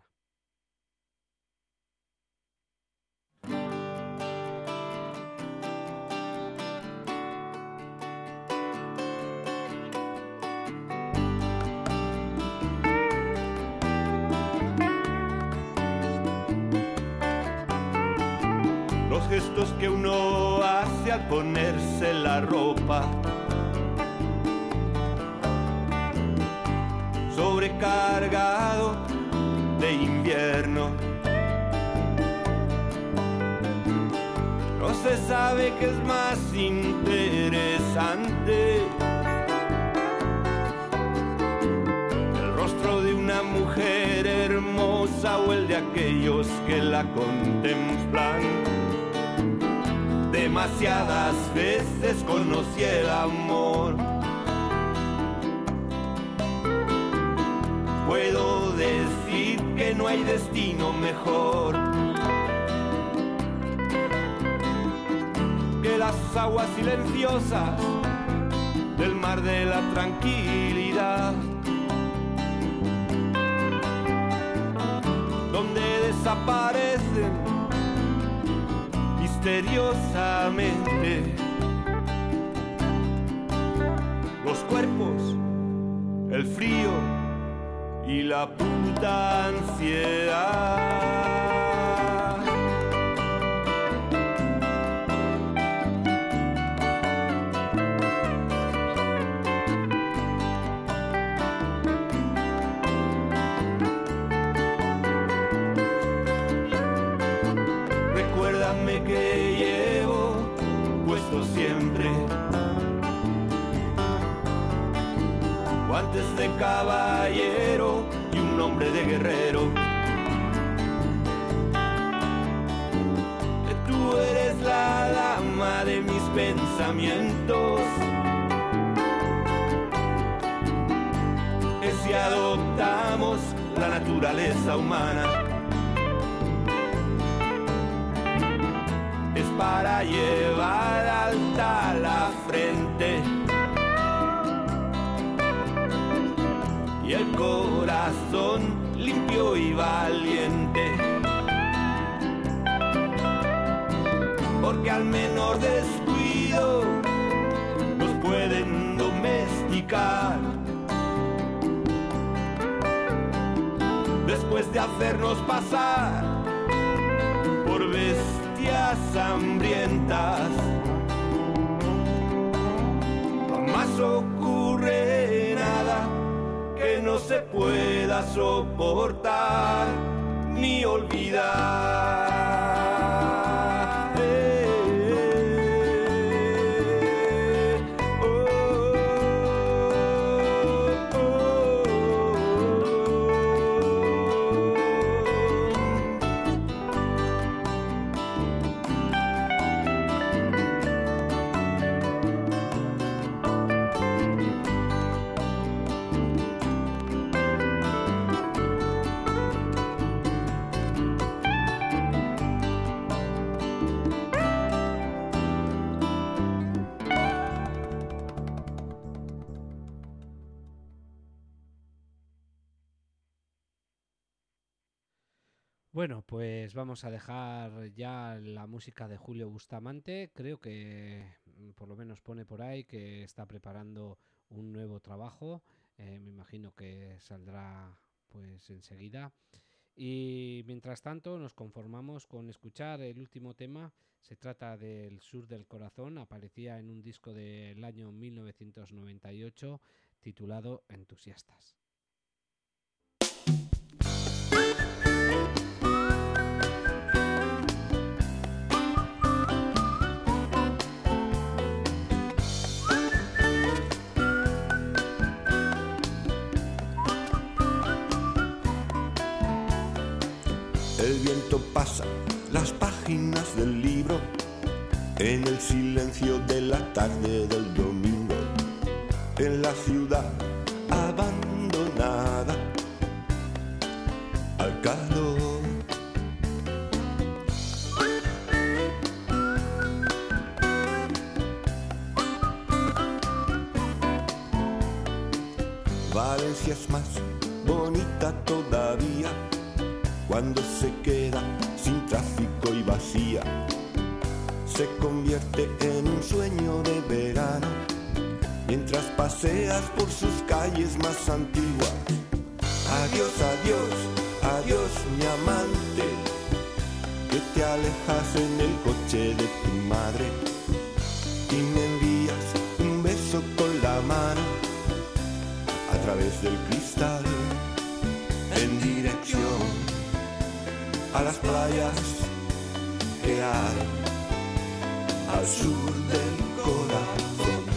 Los gestos que uno hace al ponerse la ropa, sobrecargado de invierno. No se sabe qué es más interesante, el rostro de una mujer hermosa o el de aquellos que la contemplan. Demasiadas veces conocí el amor. Puedo decir que no hay destino mejor que las aguas silenciosas del mar de la tranquilidad, donde desaparecen misteriosamente los cuerpos, el frío y la puta ansiedad. Recuérdame que llevo caballero y un hombre de guerrero. Tú eres la dama de mis pensamientos. Que si adoptamos la naturaleza humana es para llevar alta la frente y el corazón limpio y valiente, porque al menor descuido nos pueden domesticar. Después de hacernos pasar por bestias hambrientas, jamás ocurre nada que no se pueda soportar ni olvidar. Bueno, pues vamos a dejar ya la música de Julio Bustamante. Creo que por lo menos pone por ahí que está preparando un nuevo trabajo. Eh, me imagino que saldrá pues enseguida. Y mientras tanto nos conformamos con escuchar el último tema. Se trata del Sur del Corazón. Aparecía en un disco del año mil novecientos noventa y ocho titulado Entusiastas. El viento pasa las páginas del libro en el silencio de la tarde del domingo, en la ciudad abandonada al calor. Valencia es más bonita todavía cuando se queda sin tráfico y vacía. Se convierte en un sueño de verano mientras paseas por sus calles más antiguas. Adiós, adiós, adiós mi amante, que te alejas en el coche de tu madre y me envías un beso con la mano a través del cristal en dirección a las playas que hay al sur del corazón.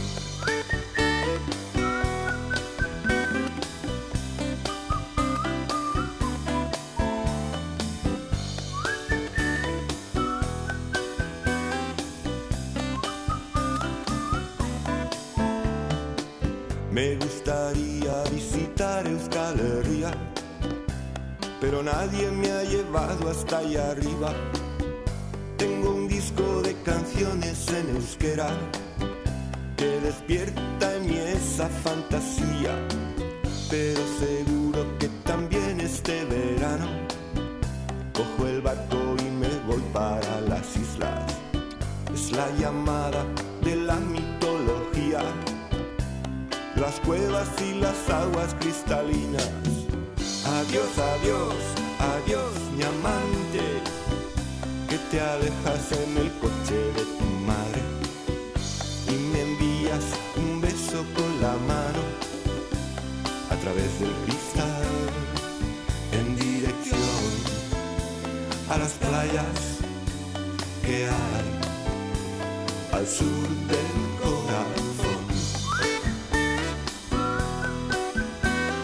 Me gustaría visitar Euskal Herria, pero nadie me ha llevado hasta allá arriba. Tengo un disco de canciones en euskera que despierta en mí esa fantasía, pero seguro que también este verano cojo el barco y me voy para las islas. Es la llamada de la mitología, las cuevas y las aguas cristalinas. Adiós, adiós, adiós mi amante, que te alejas en el coche de tu madre y me envías un beso con la mano a través del cristal en dirección a las playas que hay al sur del corazón.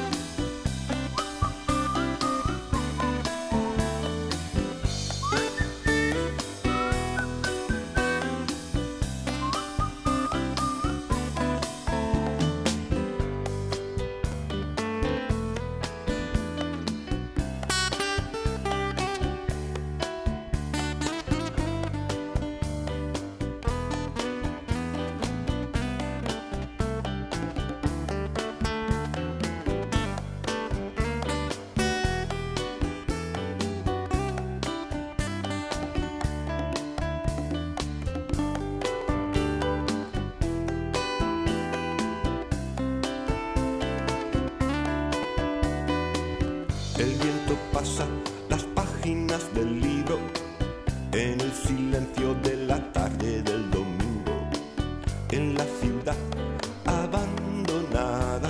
repasa las páginas del libro en el silencio de la tarde del domingo, en la ciudad abandonada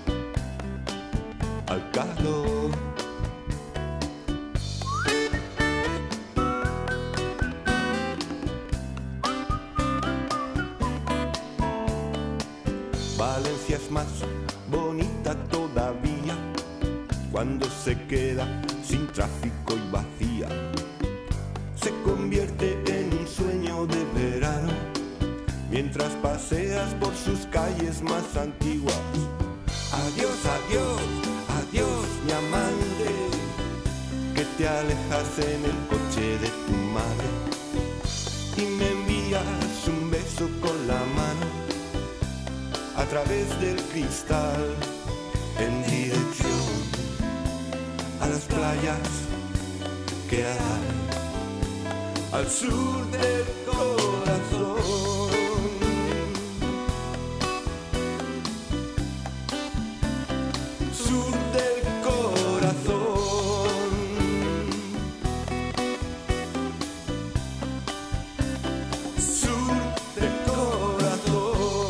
al calor. Valencia es más bonita todavía cuando se queda sin tráfico y vacía. Se convierte en un sueño de verano mientras paseas por sus calles más antiguas. Adiós, adiós, adiós, mi amante, que te alejas en el coche de tu madre y me envías un beso con la mano a través del cristal en dirección a las playas que hay al sur del corazón. Sur del corazón. Sur del corazón.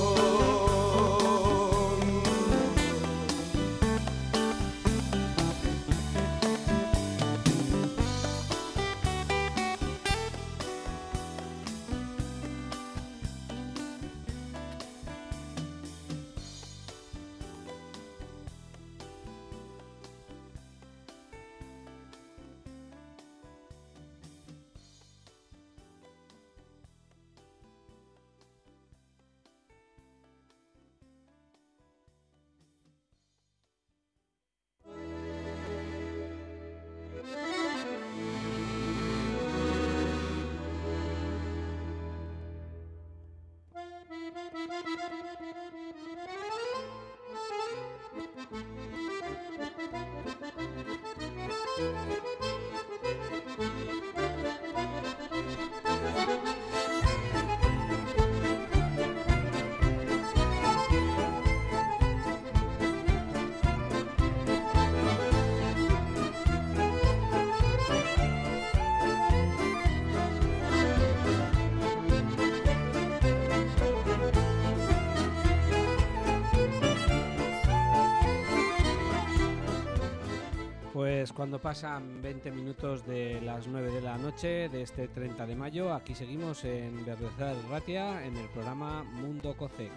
Pues cuando pasan veinte minutos de las nueve de la noche de este treinta de mayo, aquí seguimos en Berriozar Ratia en el programa Mundo Cocec.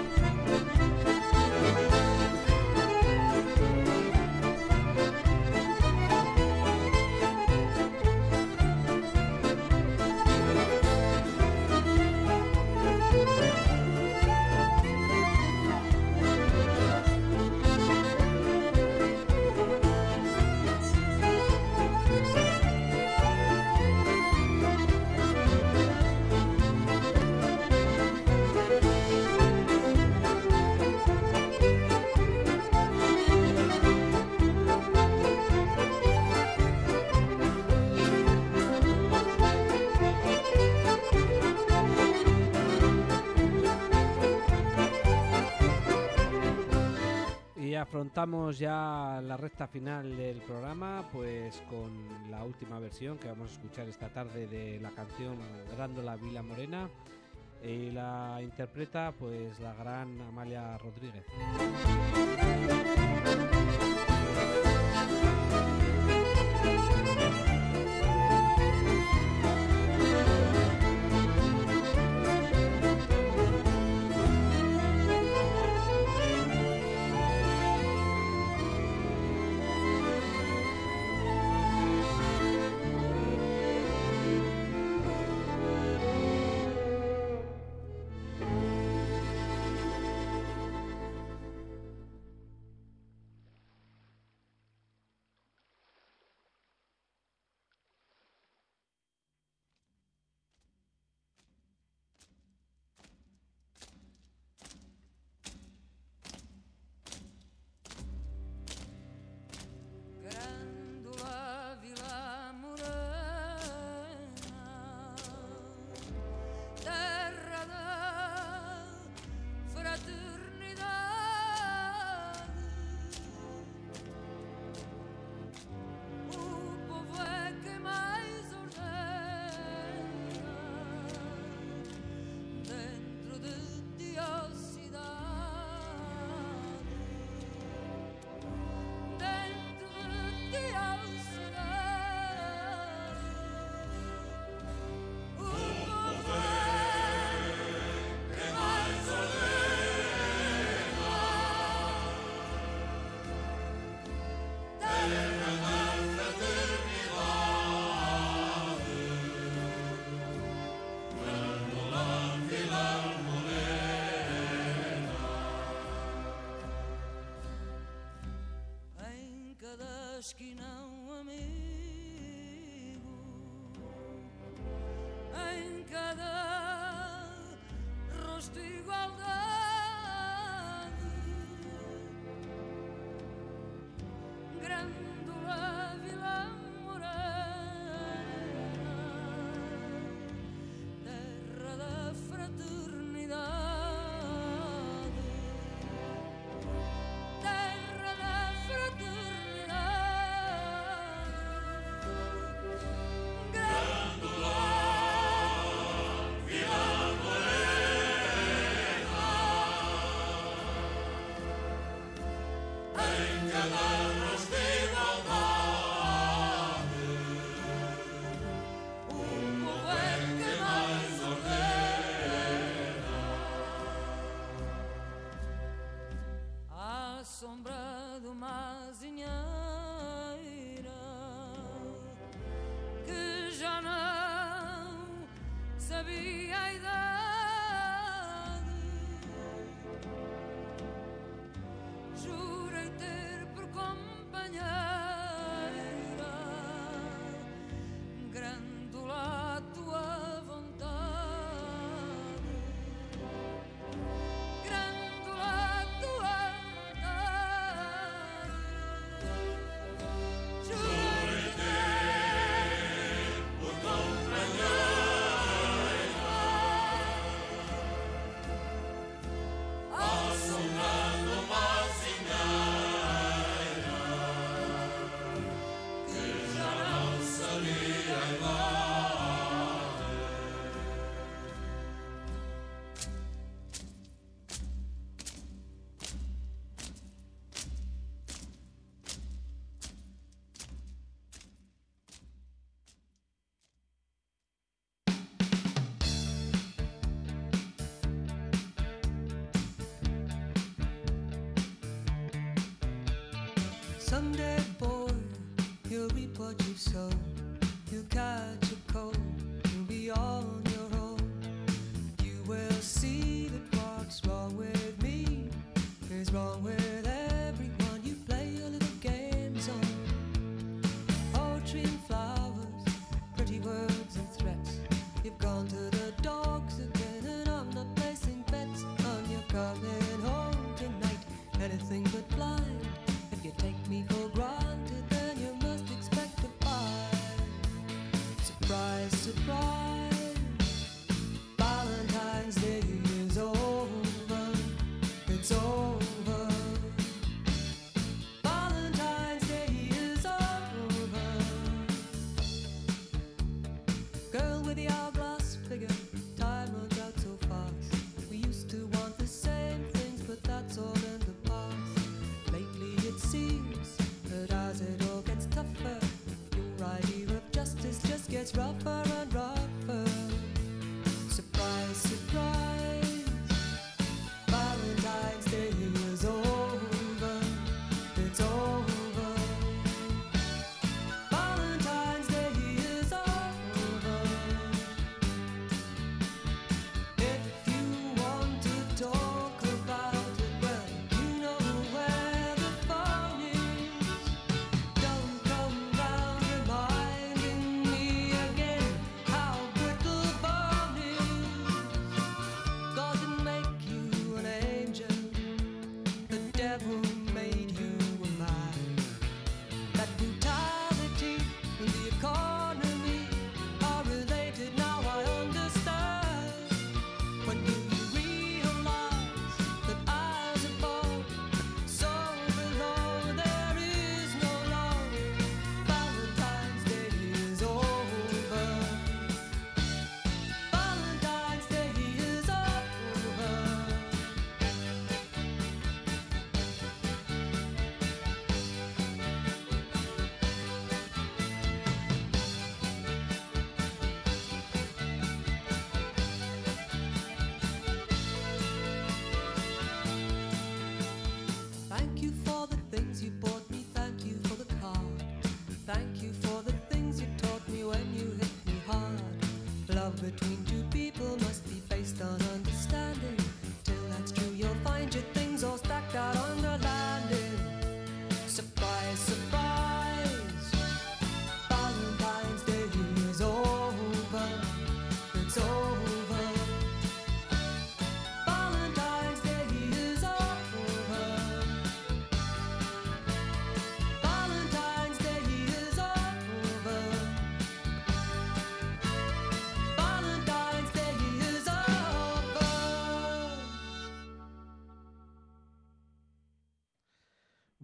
Afrontamos ya la recta final del programa, pues con la última versión que vamos a escuchar esta tarde de la canción Grándola Vila Morena, y la interpreta pues la gran Amalia Rodríguez. sabes que não, amigo, em cada rosto igualdade, Grândola, Vila Morena, terra da fraternidade. Sombra de uma azinheira que já não sabia a idade, jurei ter por companheira Grândola, a tua vontade. Someday, boy, you'll reap what you've sown. You'll catch a cold, you'll be on your own. You will see that what's wrong with me is wrong with everyone. You play your little games on poetry and flowers, pretty words and threats. You've gone to the dogs again, and I'm not placing bets on you coming home tonight. Anything but blind. If you take me for granted, then you must expect to find. Surprise, surprise,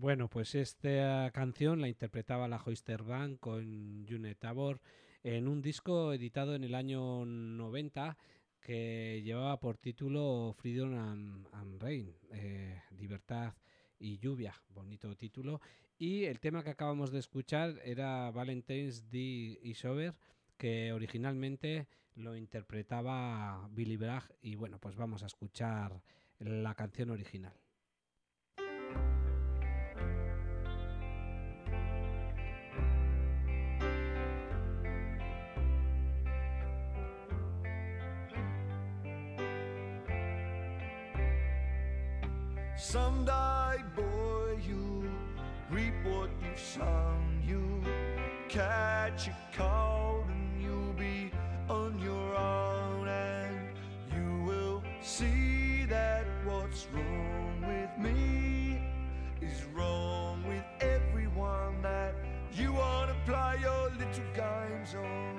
Bueno, pues esta canción la interpretaba la Oyster Band con June Tabor en un disco editado en el año noventa que llevaba por título Freedom and, and Rain, eh, Libertad y Lluvia, bonito título. Y el tema que acabamos de escuchar era Valentine's Day is Over, que originalmente lo interpretaba Billy Bragg. Y bueno, pues vamos a escuchar la canción original. Someday, boy, you'll reap what you've sown. You'll catch a cold and you'll be on your own, and you will see that what's wrong with me is wrong with everyone that you want to play your little games on.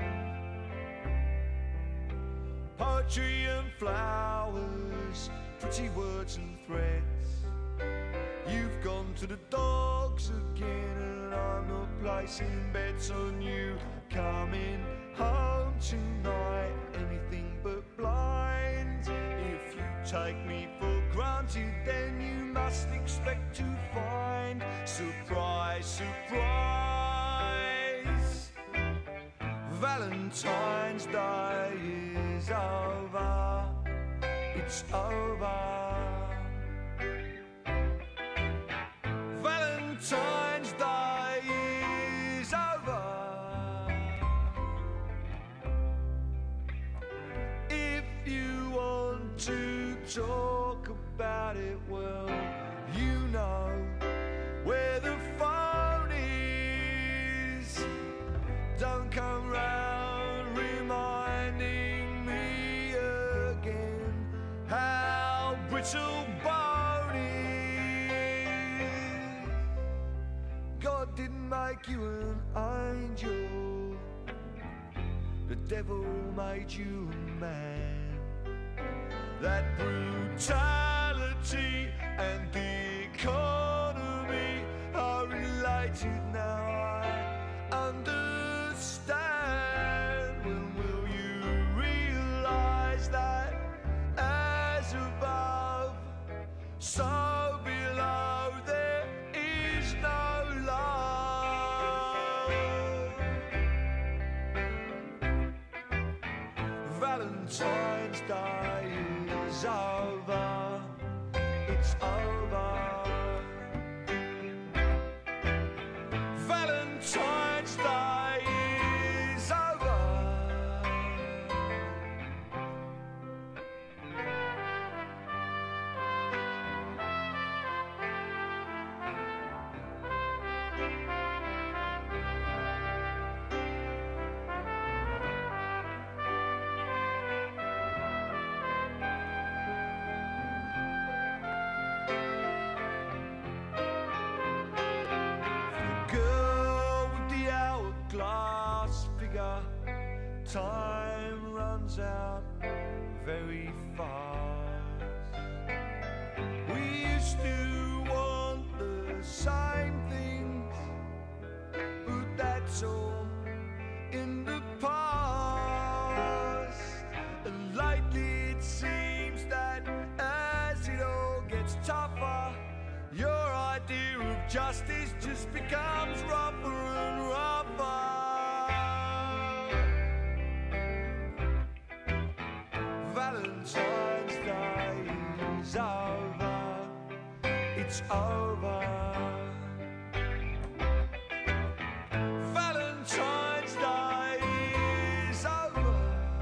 Poetry and flowers, pretty words and threads. You've gone to the dogs again, and I'm not placing bets on you coming home tonight. Anything but blind. If you take me for granted, then you must expect to find surprise, surprise. Valentine's Day is over. It's over. Valentine's Day is over. If you want to talk about it, well, you know where the phone is. Don't come round reminding me again how brittle bone is. God didn't make you an angel, the devil made you a man. That brutality and the economy are related now, I understand. When will you realize that as above, so below there is no love? Valentine's Day is over. It's over. Valentine's Day is over. Girl with the hourglass figure, time runs out very fast. We used to want the same things, but that's all in the past. And lately it seems that as it all gets tougher, your idea of justice just becomes rougher and rougher. Valentine's Day is over. It's over. Valentine's Day is over.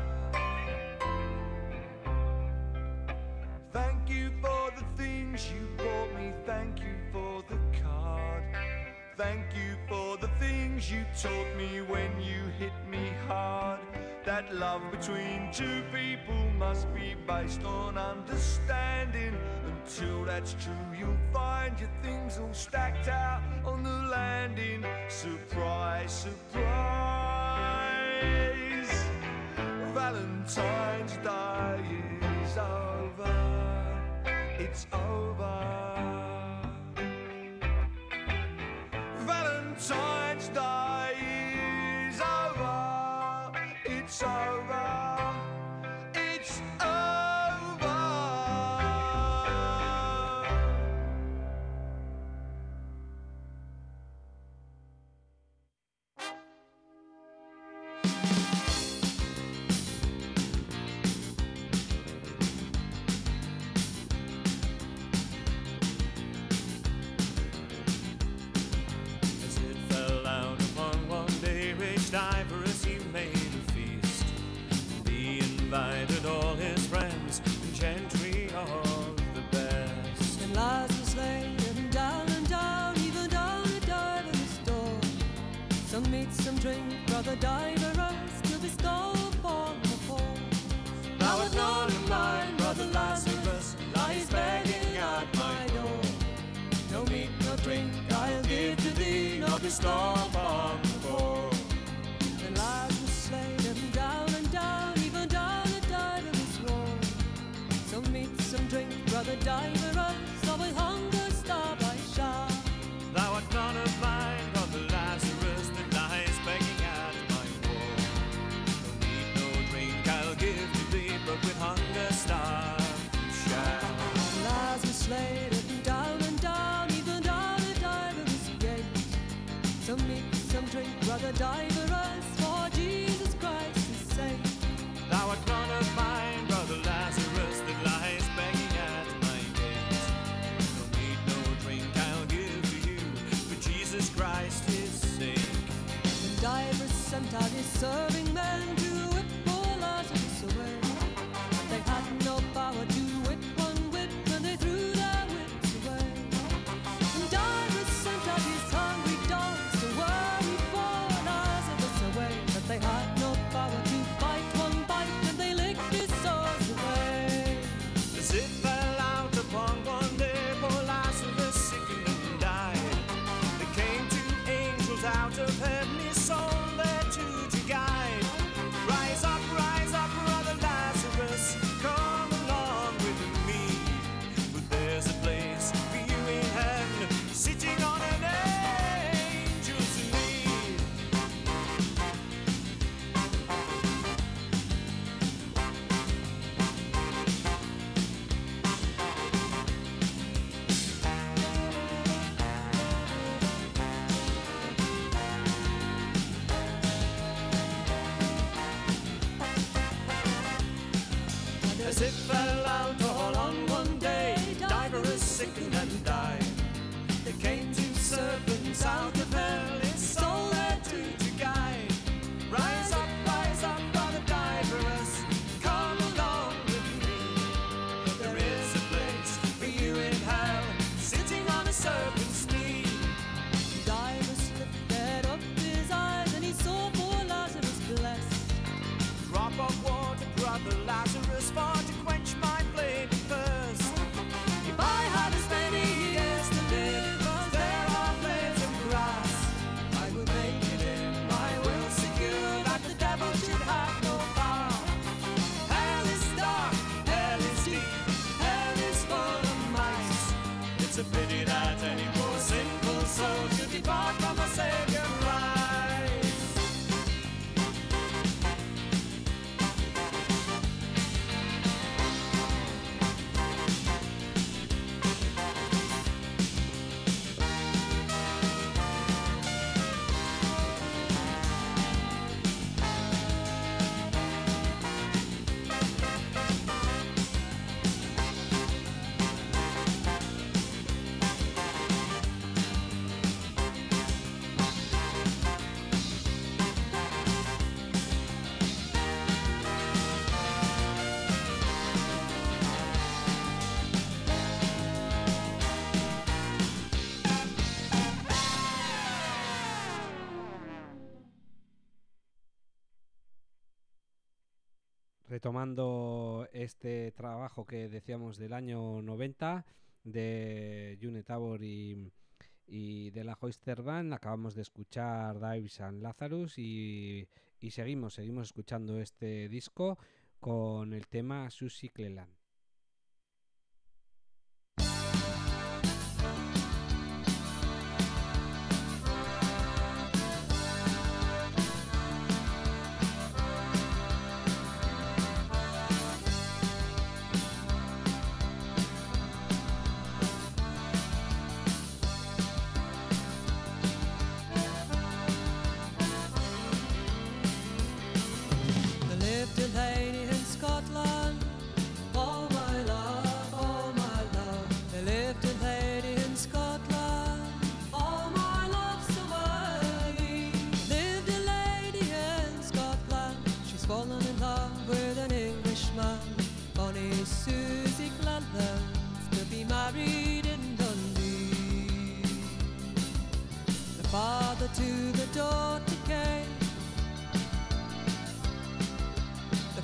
Thank you for the things you bought me. Thank you for the card. Thank you for the things you taught me when you hit me hard. That love between two people must be based on understanding. Until that's true, you'll find your things all stacked out on the landing. Surprise, surprise. Valentine's Day is over. It's over. brother diverous till this skull upon the floor. Thou art not of mine, brother Lazarus, lies begging at my door. No meat, no drink I'll give to thee, nor bestow upon the poor. Then Lazarus laid him down and down, even down and died of his woe. Some meat, some drink, brother diverous, or with hunger starve I shall. Thou art none of mine, brother Lazarus, that lies begging at my door. No meat, no drink I'll give to thee, but with hunger starve you shall. Lazarus laid him down and down, even down and died of his gate. Some meat, some drink, brother diverous, for Jesus Christ's sake. Thou art none of mine, brother Lazarus, that lies begging at my gate. No meat, no drink I'll give to you, for Jesus Christ his sake. And divers sent out his serving men to whip poor Lazarus away. They had no power to whip one whip, and they threw their whips away. And divers sent out his hungry dogs to worry poor Lazarus away, but they had no power to bite one bite, and they licked his sores away. As it fell out upon one day, poor Lazarus sickened and died. There came two angels out of heaven, his soul there to, to guide. Rise up, rise up, brother Lazarus, come along with me. But there's a place for you in heaven, sitting on an angel's knee. As it fell out all on one day, Diverus sickened and died. There came two serpents out of hell, his soul there to, to guide. Rise up, rise up, brother Diverus, come along with me. There is a place for you in hell, sitting on a serpent's knee. Divers lifted up his eyes, and he saw poor Lazarus blessed. Drop of water, brother Lazarus, for to quench my flaming thirst. If I had as many years to live as there are blades of grass, I would make it in my will secure that the devil should have no power. Hell is dark, hell is deep, hell is full of mice. It's a pity that any poor sinful soul should depart from a Savior Christ. Retomando este trabajo que decíamos del año noventa de June Tabor y, y de la Hoyster Band, acabamos de escuchar Dives and Lazarus y, y seguimos, seguimos escuchando este disco con el tema Susie Cleland. There lived a lady in Scotland, all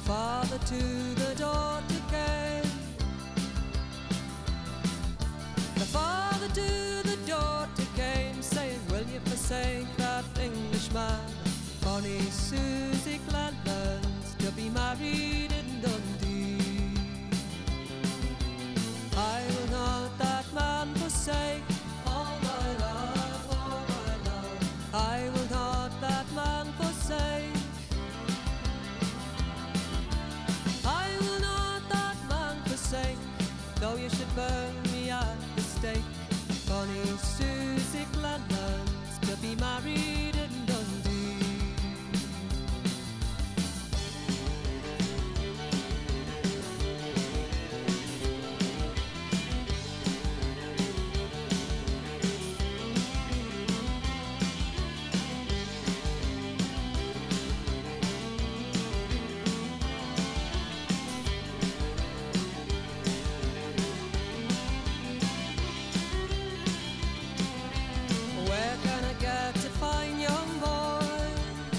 father to the daughter came. The father to the daughter came, saying, will you forsake that Englishman? Bonnie Susie Gladlands to be married in Dundee. I will not that man forsake. All my love, all my love, I will not that man forsake. I will not that man forsake, though you should burn me at the stake. Bonnie Susie Gladlands to be married in Dundee. Where can I get a fine young boy?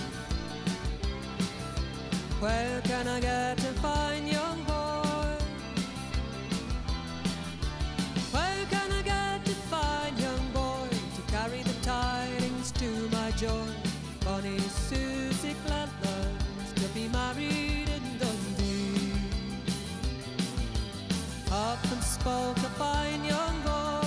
Where can I get a fine young boy? Where can I get a fine young boy to carry the tidings to my joy? Bonnie Susie Gladlands to be married in Dundee. Up and spoke a fine young boy.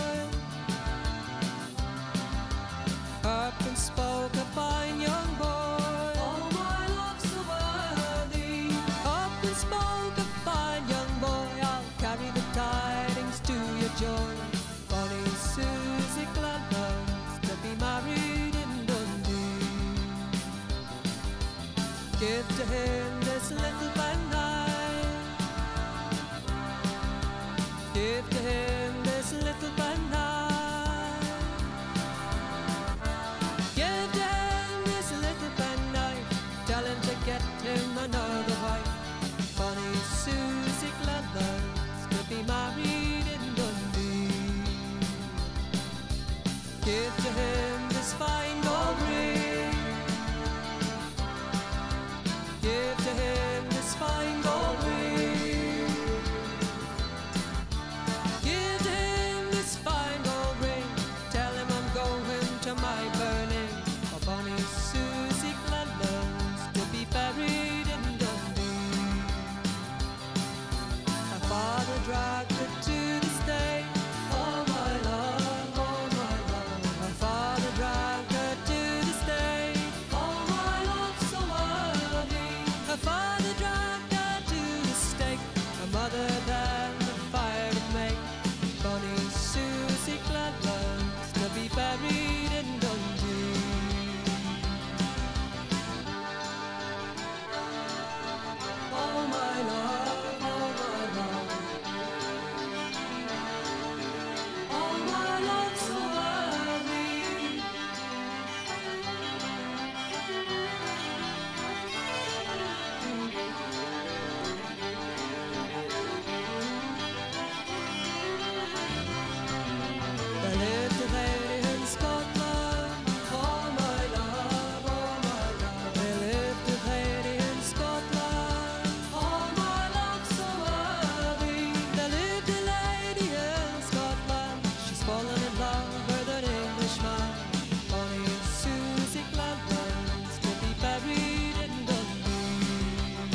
Up and spoke a fine young boy. Oh, my love's so worthy. Up and spoke a fine young boy. I'll carry the tidings to your joy. Bonnie Susie Gladlands to be married in Dundee. Give to him this little penknife. Give to him this little penknife. Give to him this little penknife. Tell him to get him another wife. Bonnie Susie Gladlands to be married in Dundee. Give to him this fine gold ring. Give to him this fine gold ring. Give to him this fine gold ring. Tell him I'm going to my burning. Oh, Bonnie Susie Gladlands to be buried in Dundee. Her father dragged her to the stake. Oh, my love, oh, my love. Her father dragged her to the stake. Oh, my love, so worthy. Her father dragged her to the stake. Her mother then the fire would make. Bonnie Susie Gladlands to be buried in Dundee. Oh, my love, oh, my love. Oh, my love, so worthy. There lived a lady in Scotland. Oh, my love, oh, my love. There lived a lady in Scotland. Oh, my love, so worthy. There lived a lady in Scotland. She's fallen in love with an Englishman. Bonnie Susie Gladlands to be buried in Dundee.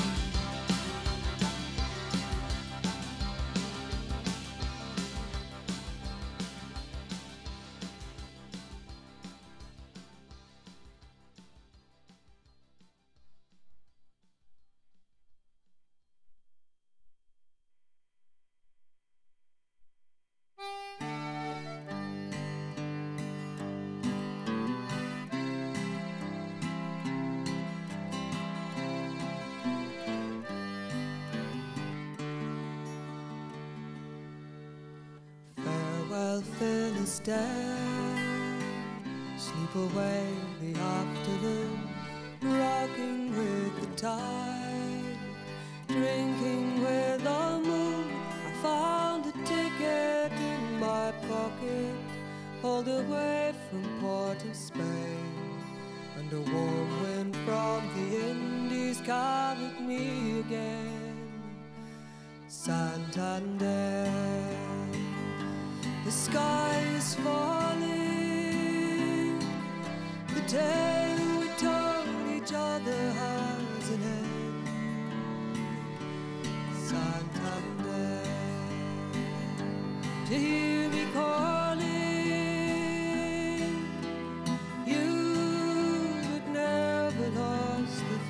Farewell, Philistine. Sleep away the afternoon, rocking with the tide, drinking with the moon. I found a ticket in my pocket, hauled away from Port of Spain, and a warm wind from the Indies look out at me again. Santander, the sky is falling. The tale we told each other has an end. Santander, to hear me calling you that never lost a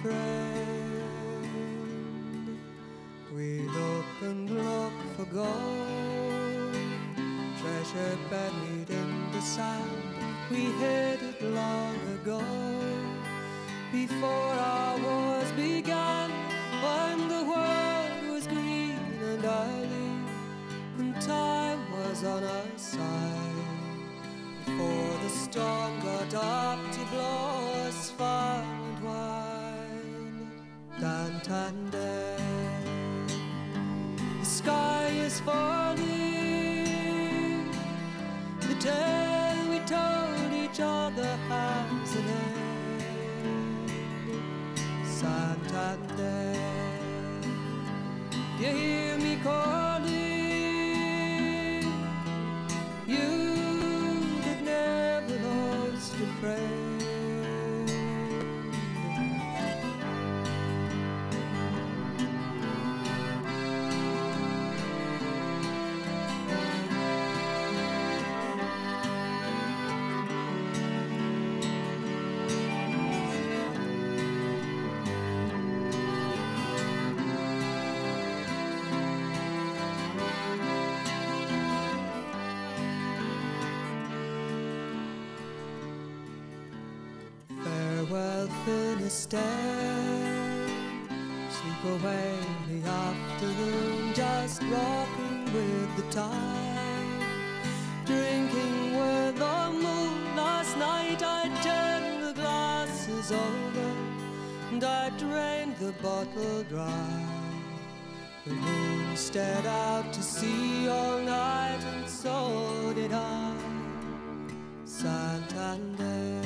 friend. We look and look for gold, treasure buried in the sand. We hid it long ago, before our wars began, when the world was green and early, and time was on our side, before the storm got up to blow us far and wide. Santander, the sky is falling. The tale we told each other has an end. Santander, you hear me calling you that never lost a friend. Farewell, Finisterre, sleep away the afternoon, just rocking with the tide, drinking with the moon. Last night I turned the glasses over, and I drained the bottle dry. The moon stared out to sea all night, and so did I. Santander,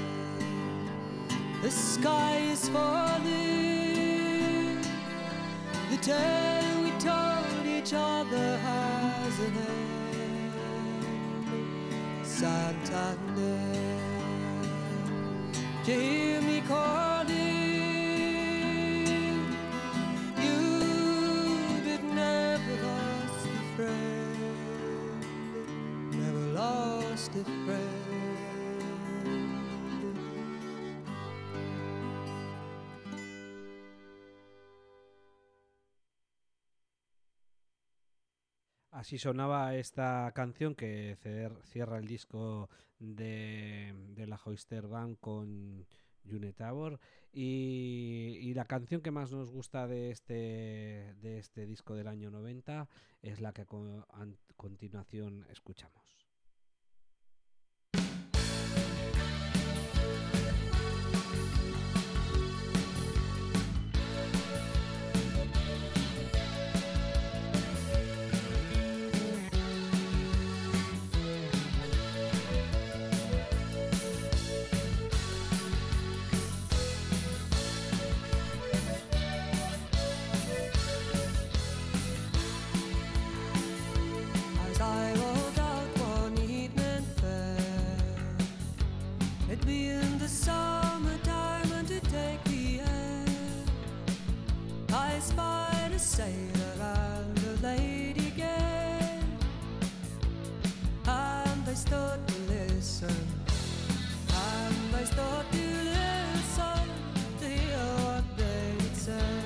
the sky is falling. The tale we told each other has an end. Santander, do you hear me calling you that never lost a friend, never lost a friend. Así sonaba esta canción que cer- cierra el disco de, de la Hoyster Band con June Tabor, y, y la canción que más nos gusta de este, de este disco del año noventa es la que a co- a continuación escuchamos. As I rode out one evening fair, it being the summertime and to take the air, I spied a sailor and a lady gay, and they stood to listen, and they stood to listen to hear what they would say.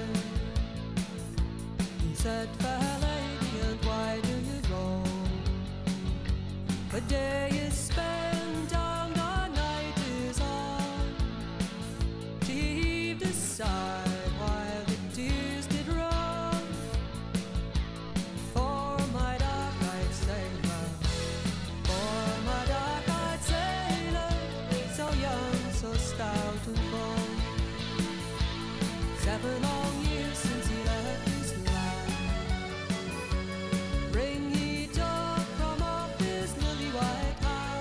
He said, "Fair lady, and why do you roam? The day is spent and the night is on." She heaved a sigh while the tears did run. For my dark-eyed sailor, for my dark-eyed sailor, so young, so stout and bold. Seven long years since he left his land. Bring he took from off his lily white hand.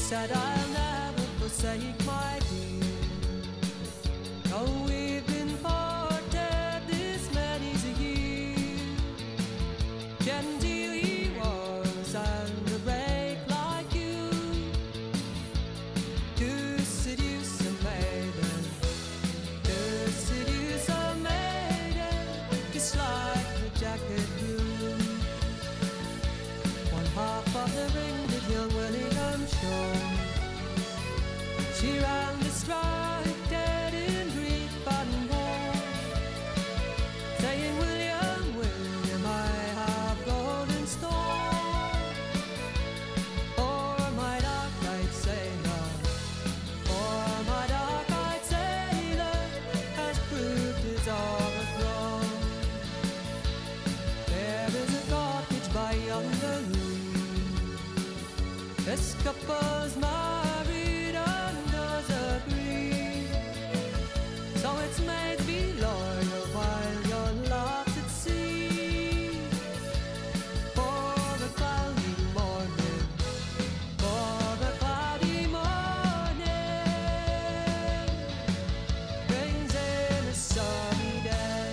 said I'll never forsake my dear. Oh, we've been parted this many's a year. Gentle he was and a break like you, to seduce a maiden, to seduce a maiden, just like the jacket blue. One half of the ring that young William showed. She ran distracted in grief and woe, saying, William, William, I have golden stone for my dark-eyed sailor, for my dark-eyed sailor has proved his overthrow. There is a cottage by yonder moon, this couple's married and does agree, so it's made to be loyal while you're lost at sea. For the cloudy morning, for the cloudy morning brings in a sunny day.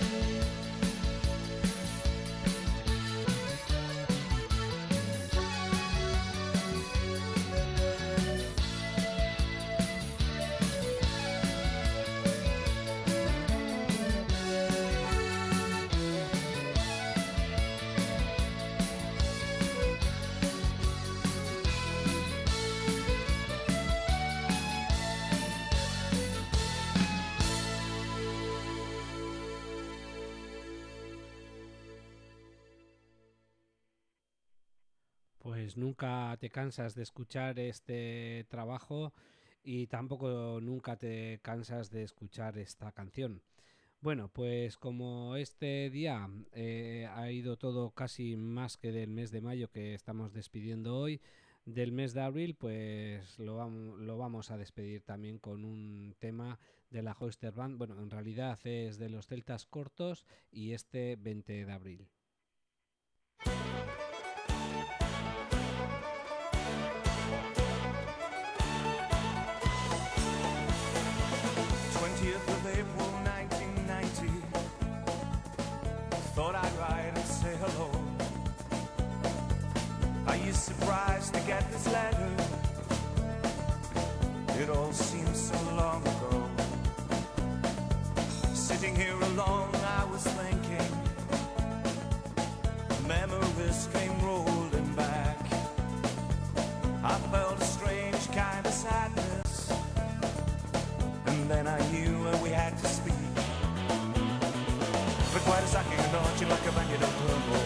Pues nunca te cansas de escuchar este trabajo y tampoco nunca te cansas de escuchar esta canción. Bueno, pues como este día eh, ha ido todo casi más que del mes de mayo que estamos despidiendo hoy, del mes de abril, pues lo, vam- lo vamos a despedir también con un tema de la Oyster Band. Bueno, en realidad es de los Celtas Cortos y este veinte de abril. twentieth of April nineteen ninety. Thought I'd write and say hello. Are you surprised to get this letter? It all seems so long ago. Sitting here alone, I was thinking. Memories came rolling back. I felt a strange kind of sadness. And then I knew that we had to speak. Recuerdas aquella noche en la que bañera el cuerpo.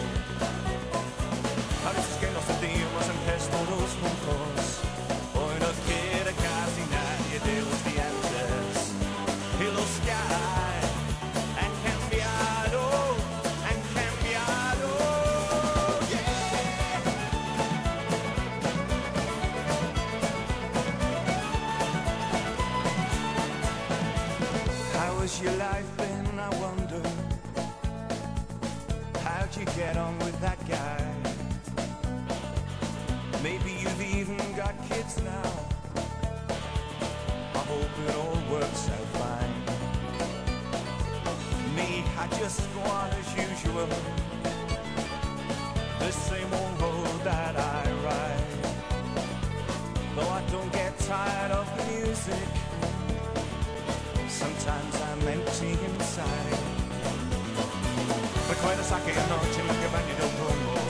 A veces que nos sentimos en todos juntos. Hoy no quiere casi nadie de los dientes. Y los que hay han cambiado, han cambiado. How has your life been, I wonder? How'd you get on with that guy? Maybe you've even got kids now. I hope it all works out fine. Me, I just go on as usual. The same old road that I ride. Though I don't get tired of the music, sometimes I'm empty inside. Recuerdas aquella noche en la que bañé el rumbo.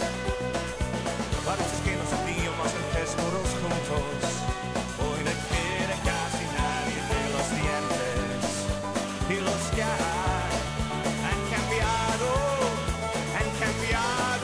A veces que nos sentíamos en tesoros juntos. Hoy no queda casi nadie de los dientes. Y los que hay han cambiado, han cambiado.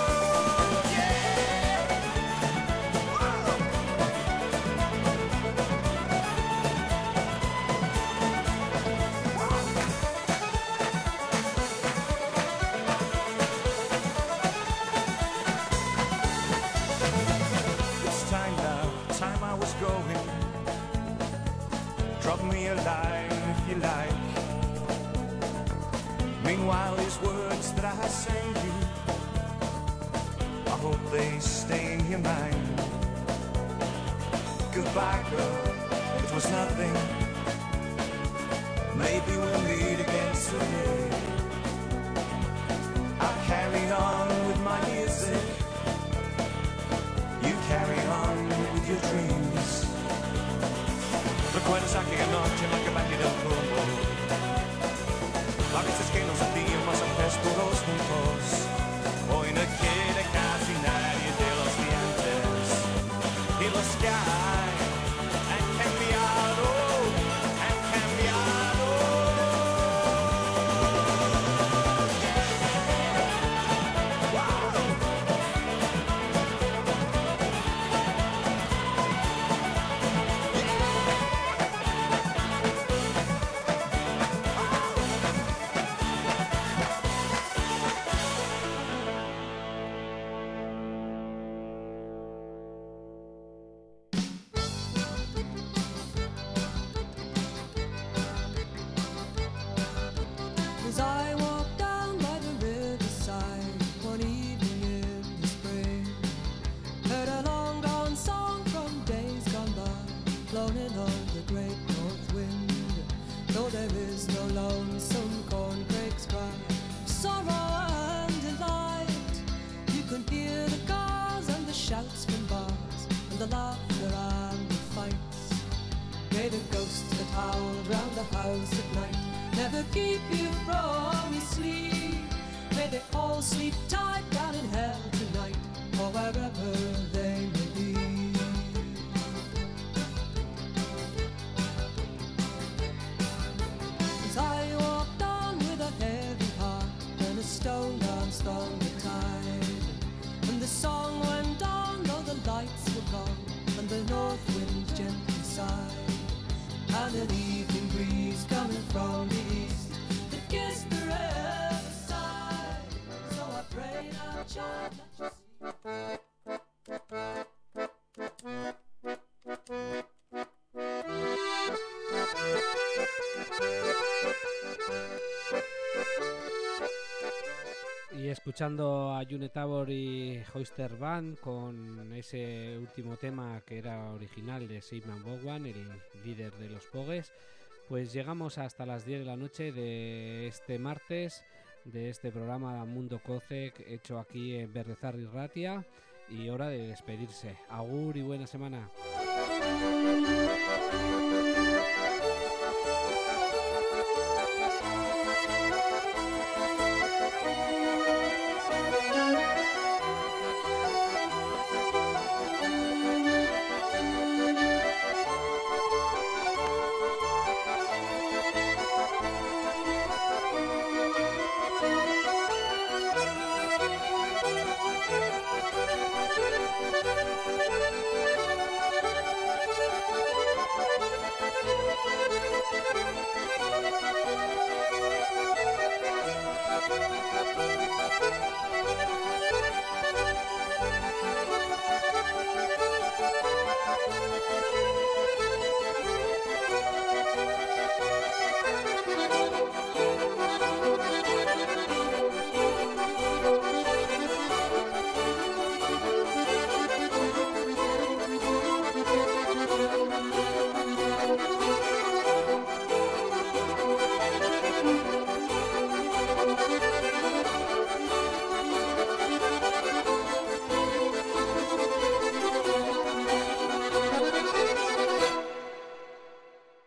Drop me a line if you like. Meanwhile, these words that I send you, I hope they stay in your mind. Goodbye, girl, it was nothing. Maybe we'll meet again someday. I'll carry on with my music. You carry on with your dreams. Recuerdas aquella noche en la que perdí el rumbo. A veces que nos sentíamos antes todos juntos. Hoy no queda casi nadie de los dientes. Y los que hay han cambiado, han cambiado. As I walked down by the riverside one evening in the spring, heard a long gone song from days gone by, floating on the great north wind. Though there is no lonesome corncrakes cry of sorrow and delight, you can hear the cars and the shouts from bars, and the laughter and the fights. May the ghosts that howled round the house at night never keep you from your sleep. May they all sleep tight down in hell tonight, or wherever they may be. As I walked on with a heavy heart and a stone down stronger tide, and the song went on though the lights were gone, and the north wind gently sighed, and an evening breeze coming from the east that kissed the riverside. So I prayed I'd child that Y escuchando a June Tabor y Hoyster Band con ese último tema que era original de Seaman Bowen, el líder de los Pogues, pues llegamos hasta las diez de la noche de este martes, de este programa Mundo Cocec hecho aquí en Berrezar y Ratia, y hora de despedirse. Agur y buena semana.